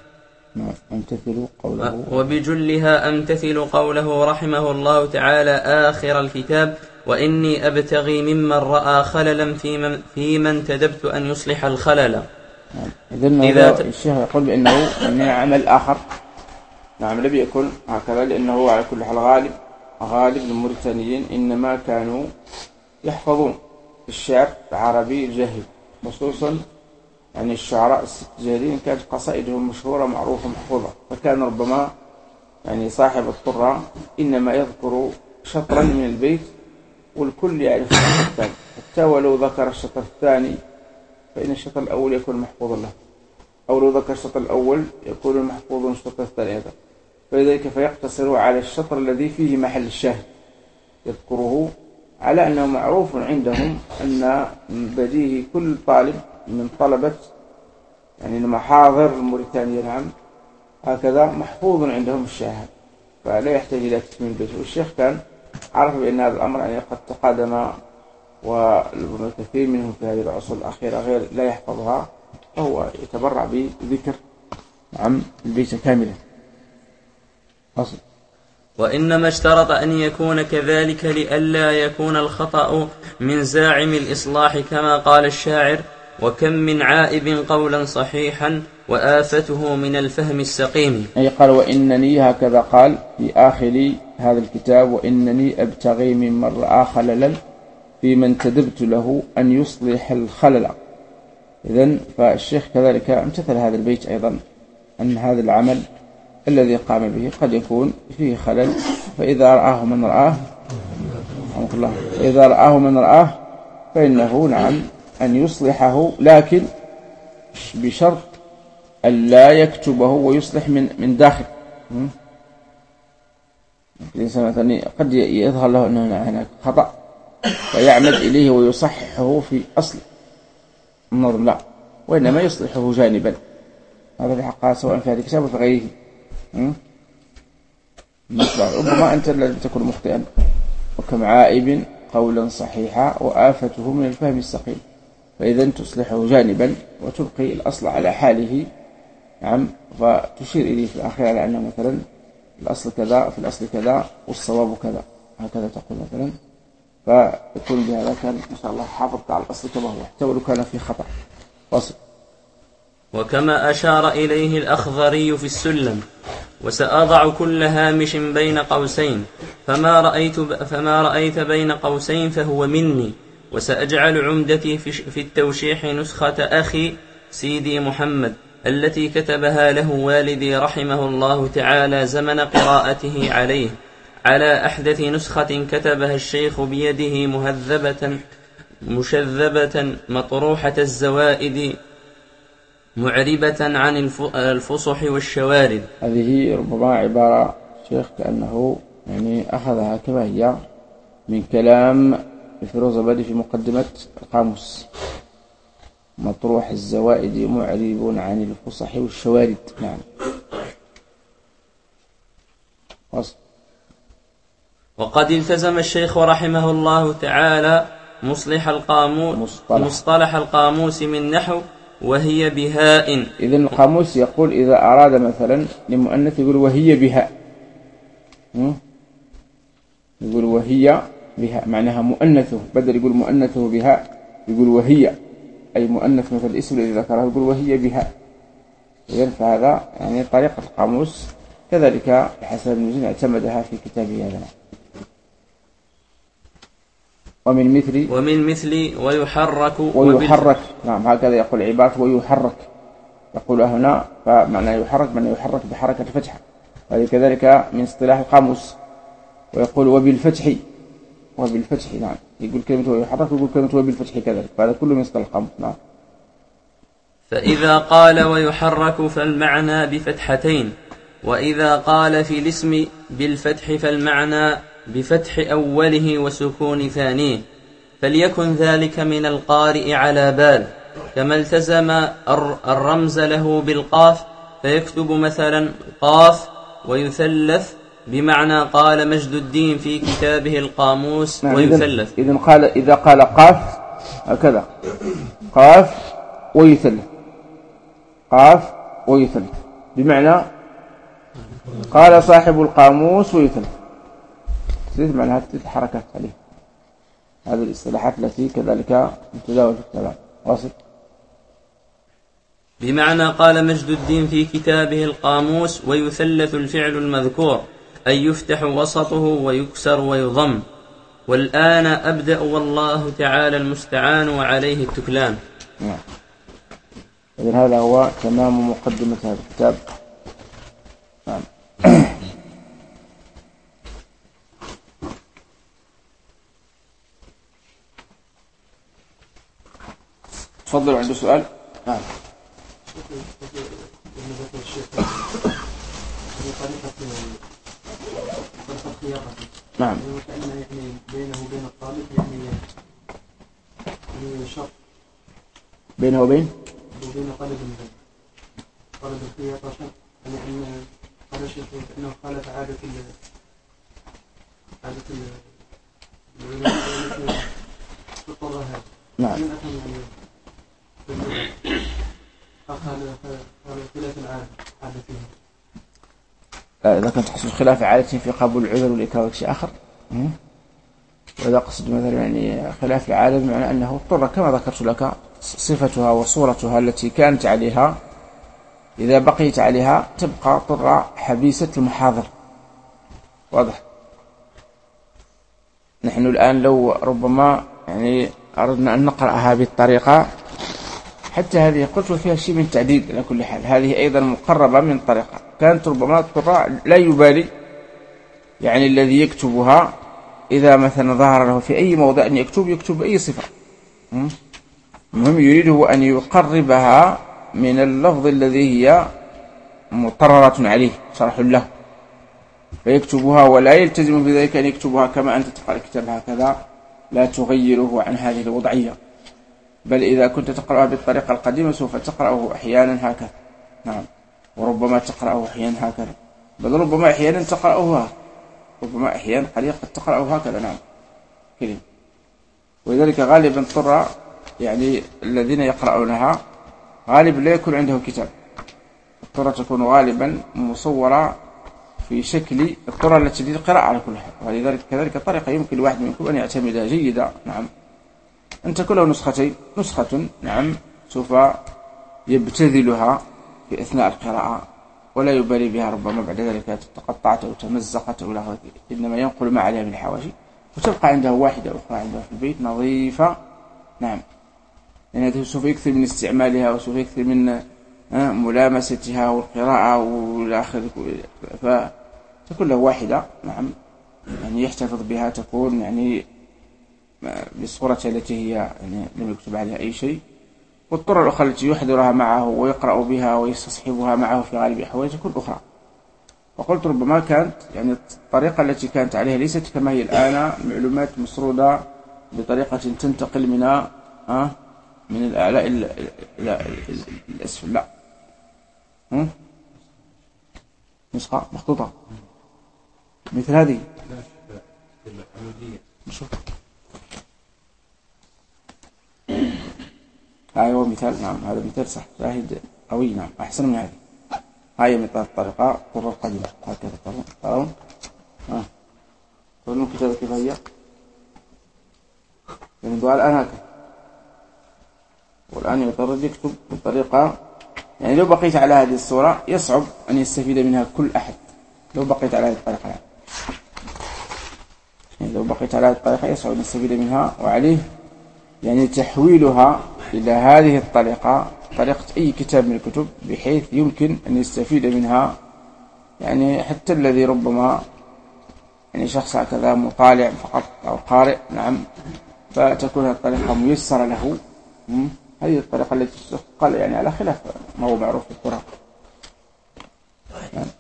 أمتثل قوله وبجلها أمتثل قوله رحمه الله تعالى آخر الكتاب: وإني أبتغي ممن رأى خللا في من, في من تدبت أن يصلح الخلل. إذن إذا الشيخ يقول بأنه أنه عمل آخر، نعم لم يكن هكذا، لأنه على كل حال غالب غالب الموريتانيين إنما كانوا يحفظون الشعر العربي الجاهلي، خصوصا يعني الشعراء الست الجاهليين كانت قصائدهم مشهورة معروفة محفوظة، فكان ربما يعني صاحب الطرة إنما يذكر شطرا من البيت والكل يعرف الشطر الثاني، حتى ولو ذكر الشطر الثاني فإن الشطر الأول يكون محفوظا له، أو لو ذكر الشطر الأول يكون محفوظا الشطر الثاني أيضا، فلذلك فيقتصر على الشطر الذي فيه محل الشاهد يذكره، على أنه معروف عندهم أن بديه كل طالب من طلبة يعني المحاضر الموريتانية نعم هكذا محفوظ عندهم الشاهد، فلا يحتاج إلى تسمية البيت. والشيخ كان عرف بأن هذا الأمر يعني قد تقادم، والكثير منهم في هذه العصور الأخيرة غير لا يحفظها، فهو يتبرع بذكر نعم البيت كاملا. أصل وإنما اشترط أن يكون كذلك لئلا يكون الخطأ من زاعم الإصلاح، كما قال الشاعر: وكم من عائب قولا صحيحا وآفته من الفهم السقيم. أي قال وإنني هكذا قال في آخر هذا الكتاب: وإنني أبتغي ممن رأى خللا في من تدبت له أن يصلح الخلل. إذن فالشيخ كذلك امتثل هذا البيت أيضا، أن هذا العمل الذي قام به قد يكون فيه خلل، فإذا رآه من رآه الله فإذا رآه من رآه فإنه نعم أن يصلحه، لكن بشرط أن لا يكتبه ويصلح من من داخل. الإنسان مثلا قد يظهر له أنه هناك خطأ فيعمد إليه ويصححه في أصل النظم، لا، وإنما يصلحه جانبا. هذا بحقها سواء في هذا الكتاب وفي غيره. ربما أنت الذي تكون مخطئا. وكم عائب قولا صحيحا وآفته من الفهم السقيم، فإذا تصلحه جانبا وتبقي الأصل على حاله نعم، فتشير إليه في الآخر على أنه مثلا الأصل كذا في الأصل كذا والصواب كذا، هكذا تقول مثلا، فيكون بهذا كان إن شاء الله حافظت على الأصل كما هو حتى ولو كان في خطأ. فصل. وكما أشار إليه الأخضري في السلم: وسأضع كل هامش بين قوسين، فما رأيت, فما رأيت بين قوسين فهو مني، وسأجعل عمدتي في التوشيح نسخة أخي سيدي محمد التي كتبها له والدي رحمه الله تعالى زمن قراءته عليه، على أحدث نسخة كتبها الشيخ بيده مهذبة مشذبة مطروحة الزوائد معربة عن الفصح والشوارد. هذه ربما عبارة شيخ كأنه يعني أخذها كما هي من كلام الفيروزابادي في مقدمة القاموس: مطروح الزوائد معرب عن الفصح والشوارد. نعم. وصل. وقد التزم الشيخ رحمه الله تعالى مصلح القاموس مصطلح, مصطلح القاموس من نحو وهي بهاء. إذن القاموس يقول إذا أراد مثلا لمؤنث يقول وهي بهاء، يقول وهي بهاء معناها مؤنثه، بدل يقول مؤنثه بهاء يقول وهي، أي مؤنث مثل الاسم الذي ذكره يقول وهي بهاء. إذن فهذا يعني طريقة القاموس كذلك الحسن بن زين اعتمدها في كتابه هذا. ومن مثل ومن مثل ويحرك ويحرك نعم هكذا يقول عبارة ويحرك يقول هنا فمعنى يحرك من يحرك بحركة الفتحة، هذه كذلك من اصطلاح القاموس. ويقول وبالفتح وبالفتح نعم يقول كلمة ويحرك ويقول كلمة وبالفتح كذلك، فهذا كله من اصطلاح القاموس. نعم. فإذا قال ويحرك فالمعنى بفتحتين، وإذا قال في الاسم بالفتح فالمعنى بفتح أوله وسكون ثانيه، فليكن ذلك من القارئ على بال، كما التزم الرمز له بالقاف فيكتب مثلا قاف ويثلث بمعنى قال مجد الدين في كتابه القاموس نعم ويثلث. إذن قال إذا قال قاف هكذا قاف ويثلث قاف ويثلث بمعنى قال صاحب القاموس ويثلث، ثلاث معنى ثلاث حركات عليه. هذه الاصطلاحات التي كذلك تداول في الكلام. واصل. بمعنى قال مجد الدين في كتابه القاموس ويثلث الفعل المذكور، أي يفتح وسطه ويكسر ويضم. والآن أبدأ والله تعالى المستعان وعليه التكلان. نعم. إذن هذا هو تمام مقدمة هذا الكتاب. نعم. تفضل عنده سؤال. نعم. نعم. يعني بينه وبين الطالب يعني شرط بينه وبين وبين طالب طالب الخياطة شرط يعني أن قال الشيخ أنه خالف عادة عادة العلماء في الطلبة هذا. نعم. إذا كنت تحصل خلاف عادة في قبول العذر والإكراه شيء آخر، وإذا قصد مثلا يعني خلاف العادة بمعنى أنه اضطر كما ذكرت لك صفتها وصورتها التي كانت عليها إذا بقيت عليها تبقى اضطر حبيسة المحاضر. واضح. نحن الآن لو ربما يعني أردنا أن نقرأها بالطريقة حتى هذه قلت فيها شيء من تعديل على كل حال، هذه أيضا مقربة من طريقة كانت ربما اضطر لا يبالي يعني الذي يكتبها إذا مثلا ظهر له في أي موضع أن يكتب يكتب أي صفة، المهم يريده أن يقربها من اللفظ الذي هي مقررة عليه شرح له فيكتبها، ولا يلتزم في ذلك أن يكتبها كما أنت تقرأ الكتاب هكذا لا تغيره عن هذه الوضعية، بل إذا كنت تقرأها بالطريقة القديمة سوف تقرأه أحيانا هكذا. نعم. وربما تقرأه أحيانا هكذا، بل ربما أحيانا تقرأه هكذا، ربما أحيانا قد تقرأه هكذا. نعم. كلمة. ولذلك غالبا اضطر يعني الذين يقرأونها غالبا لا يكون عندهم كتاب، اضطر تكون غالبا مصورة في شكل الطرق التي للقراءة على كل حال، ولذلك كذلك طريقة يمكن الواحد منكم أن يعتمدها جيدة. نعم. أن تكون له نسختين، نسخة نعم سوف يبتذلها في أثناء القراءة ولا يبالي بها، ربما بعد ذلك تقطعت أو تمزقت أو لا، إنما ينقل ما عليها من الحواشي وتبقى عنده واحدة أخرى عنده في البيت نظيفة. نعم. يعني سوف يكثر من استعمالها وسوف يكثر من ملامستها والقراءة والآخر، فتكون له واحدة. نعم. يعني يحتفظ بها، تكون يعني بالصورة التي هي يعني لم يكتب عليها أي شيء، والطرق الأخرى التي يحضرها معه ويقرأ بها ويستصحبها معه في غالب أحواله تكون أخرى. وقلت ربما كانت يعني الطريقة التي كانت عليها ليست كما هي الآن، معلومات مسرودة بطريقة تنتقل من آه من الأعلى إلى الأسفل. لا. نسخة مخطوطة مثل هذه. نشوف. هاي هو مثال. نعم. هذا مثال صح، شاهد قوي. نعم. أحسن من هذه. هاي مثال الطريقة قرر القديمة هكذا. ترون ها ترون كتابة كيف هي يعني الآن هكذا، والآن يضطر يكتب بطريقة يعني لو بقيت على هذه الصورة يصعب أن يستفيد منها كل أحد لو بقيت على هذه الطريقة. يعني لو بقيت على هذه الطريقة يصعب أن يستفيد منها، وعليه يعني تحويلها إلى هذه الطريقة، طريقة أي كتاب من الكتب، بحيث يمكن أن يستفيد منها يعني حتى الذي ربما يعني شخص هكذا مطالع فقط أو قارئ، نعم، فتكون الطريقة ميسرة له. هذه الطريقة التي تقال يعني على خلاف ما هو معروف في القرآن. نعم.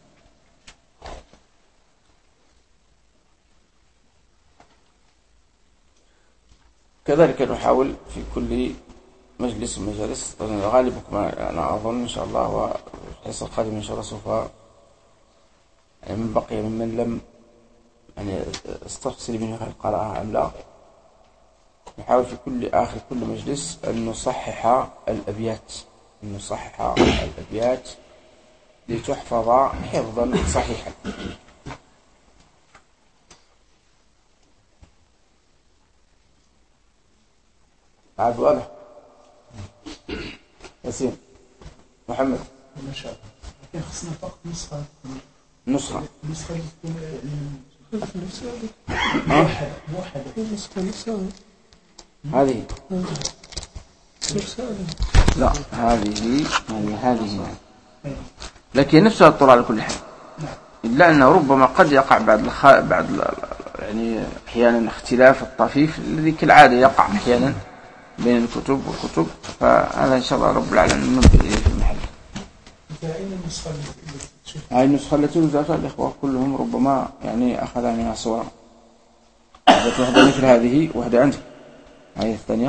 كذلك نحاول في كل مجلس من مجالس، غالبكم أنا أظن إن شاء الله، وفي الحصة القادمة إن شاء الله سوف يعني من بقي ممن لم يعني استفصل منه القراءة أم لا، نحاول في كل آخر كل مجلس أن نصحح الأبيات أن نصحح الأبيات لتحفظ حفظا صحيحا. عاد واضح ياسين محمد ما شاء الله. لكن خصنا فقط نسخة نسخة نسخة موحدة موحدة نسخة نسخة هذه لا هذه هذه هذه لكن نفسها الطول على كل حال، إلا أنه ربما قد يقع بعد الخ... بعد يعني أحيانا اختلاف الطفيف الذي كالعادة يقع أحيانا بين الكتب والكتب، فهذا إن شاء الله رب العالمين ننبه إليه في المحل. هذه النسخة التي نزلتها الإخوة كلهم ربما يعني أخذ منها صورة، واحدة مثل هذه واحدة عندك، هذه الثانية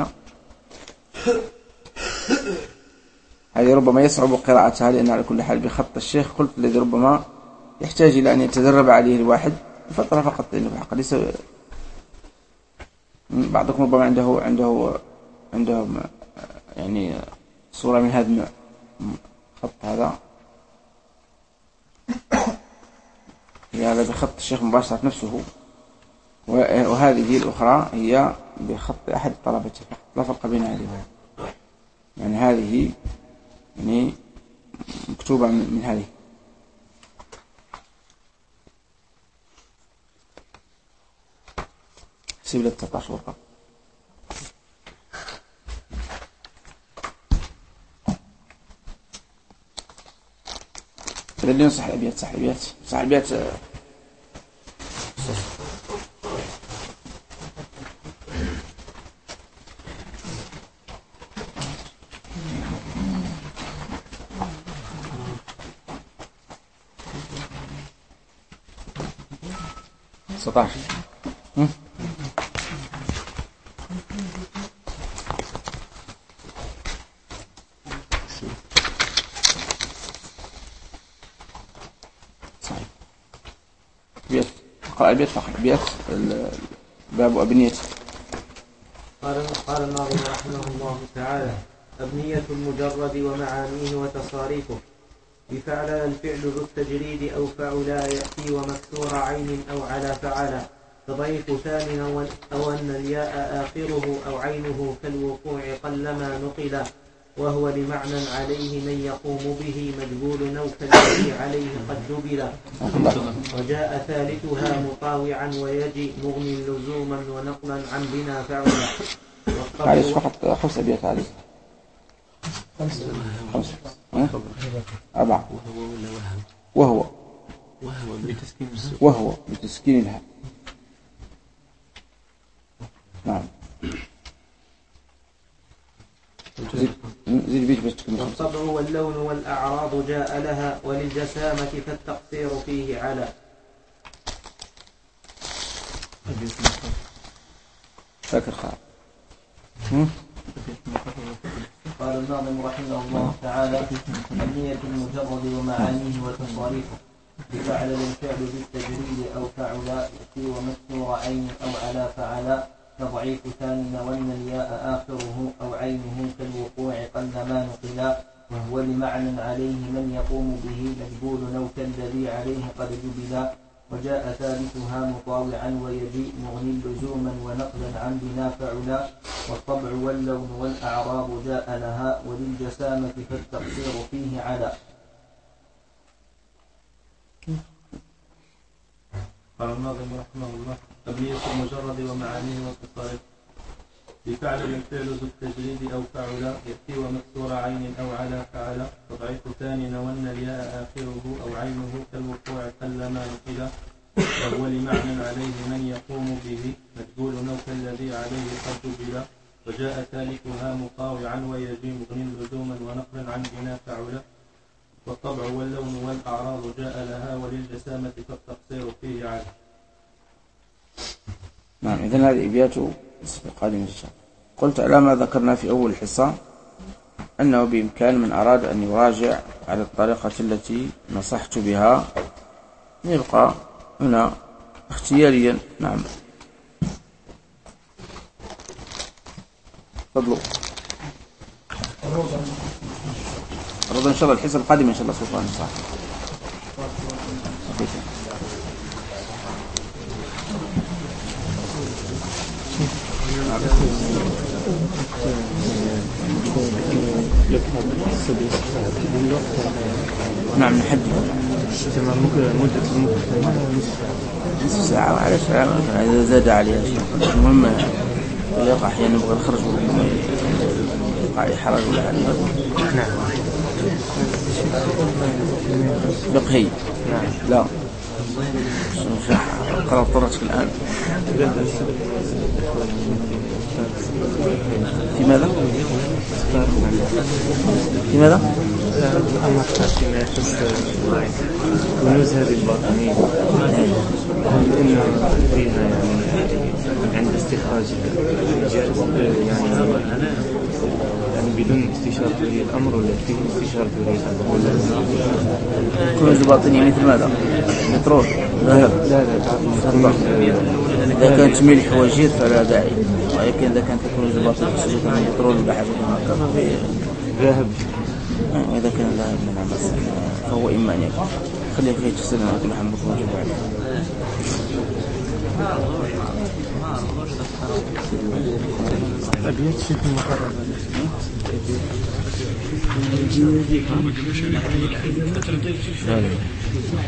هذه ربما يصعب قراءتها لأن على كل حال بخط الشيخ قلت الذي ربما يحتاج إلى أن يتدرب عليه الواحد فترة فقط، لأنه حق ليس بعضكم ربما عنده عنده عنده يعني صورة من هذا الخط هذا، هذا بخط الشيخ مباشرة نفسه، وهذه الأخرى هي بخط أحد طلبته، لا فرق بين هذه وهذه، يعني هذه يعني مكتوبة من هذه. سيب لك تسعة عشر ورقة. اللي ينصح الأبيات صح الأبيات صح الأبيات تسعة عشر. أبيات فقط أبيات باب أبنيته. قال قال الناظم رحمه الله تعالى: أبنية المجرد ومعانيه وتصاريفه، بفعل الفعل ذو التجريد أو فعلا يأتي ومكسور عين أو على فعلا، تضيف ثان أو أن الياء آخره أو عينه كالوقوع قلما نقلا، وهو لمعنى عليه من يقوم به مجبول أو كالذي عليه قد جبلا، وجاء ثالثها مطاوعا ويجي مغني لزوما ونقلا عن بنا فعلا. معلش فقط خمس أبيات عليه خمسة خمسة أربعة. وهو وهو بتسكين وهو بتسكين الهاء. نعم زيد بيت بتكمل. والطبع واللون والأعراض جاء لها، وللجسامة فالتقصير فيه على. فاكر خالد. قال الناظم رحمه الله تعالى: أبنية المجرد ومعانيه وتصاريفه، بفعل الفعل بالتجريد أو فعلا يأتي ومكسور عين أو على فعلا، تضعيف ثان وأن الياء آخره أو عينه كالوقوع قلما نقلا، وهو لمعنى عليه من يقوم به مجبول أو كالذي عليه قد جبلا، وجاء ثالثها مطاوعا ويجيء مغني لزوما ونقلا عن بنا فعلا والطبع واللون والأعراض جاء لها وللجسامة فالتقصير فيه على. قال الناظم رحمه الله: أبنية المجرد ومعانيه واتصاله. بفعل الفعل ذو التجريد أو فعلا يأتي ومكسور عين أو على فعلا تضعيف ثاني نون الياء آخره أو عينه كالوقوع قل ما نقلا وهو لمعنى عليه من يقوم به مجهول نو كالذي عليه قد جبلا. وجاء ثالثها مطاوعا ويجي مغن لزوما ونقلا عن بنا فعلا والطبع واللون والأعراض جاء لها وللجسامة فالتقصير فيه على. نعم، إذن هذه إبيات قادم الشهر. قلت على ما ذكرنا في أول الحصة أنه بإمكان من أراد أن يراجع على الطريقة التي نصحت بها يبقى هنا اختياريا. نعم، فضلوا رضا إن شاء الله الحصة القادمة إن شاء الله سوف نصح. نعم، نحدد مدة نصف ساعة وعلى ساعة إذا زاد عليها شيء. المهم يقع أحيانا نبغى نخرج يقع حرج ولا حاجة. نعم، فقهي. نعم، لا قرأ طرتك الآن في ماذا؟ في ماذا؟ أما فيما يخص كنوز هذه الباطنية، هل إن فيها يعني عند استخراج الجائز يعني يعني بدون استشارة ولي الأمر ولا فيه استشارة ولي الأمر؟ كنوز الباطنية مثل ماذا؟ بترول، ذهب؟ لا لا إذا كانت ملح وجير فلا داعي، ولكن إذا كانت كنوز الباطنية خصوصا من بترول ولا حاجة ما في ذهب. إذا كان ذهب من عمس فهو إما أن يكون خليه خير تسلم وكل حمد وجب عليه. أبيات شيخ المقرر لا لا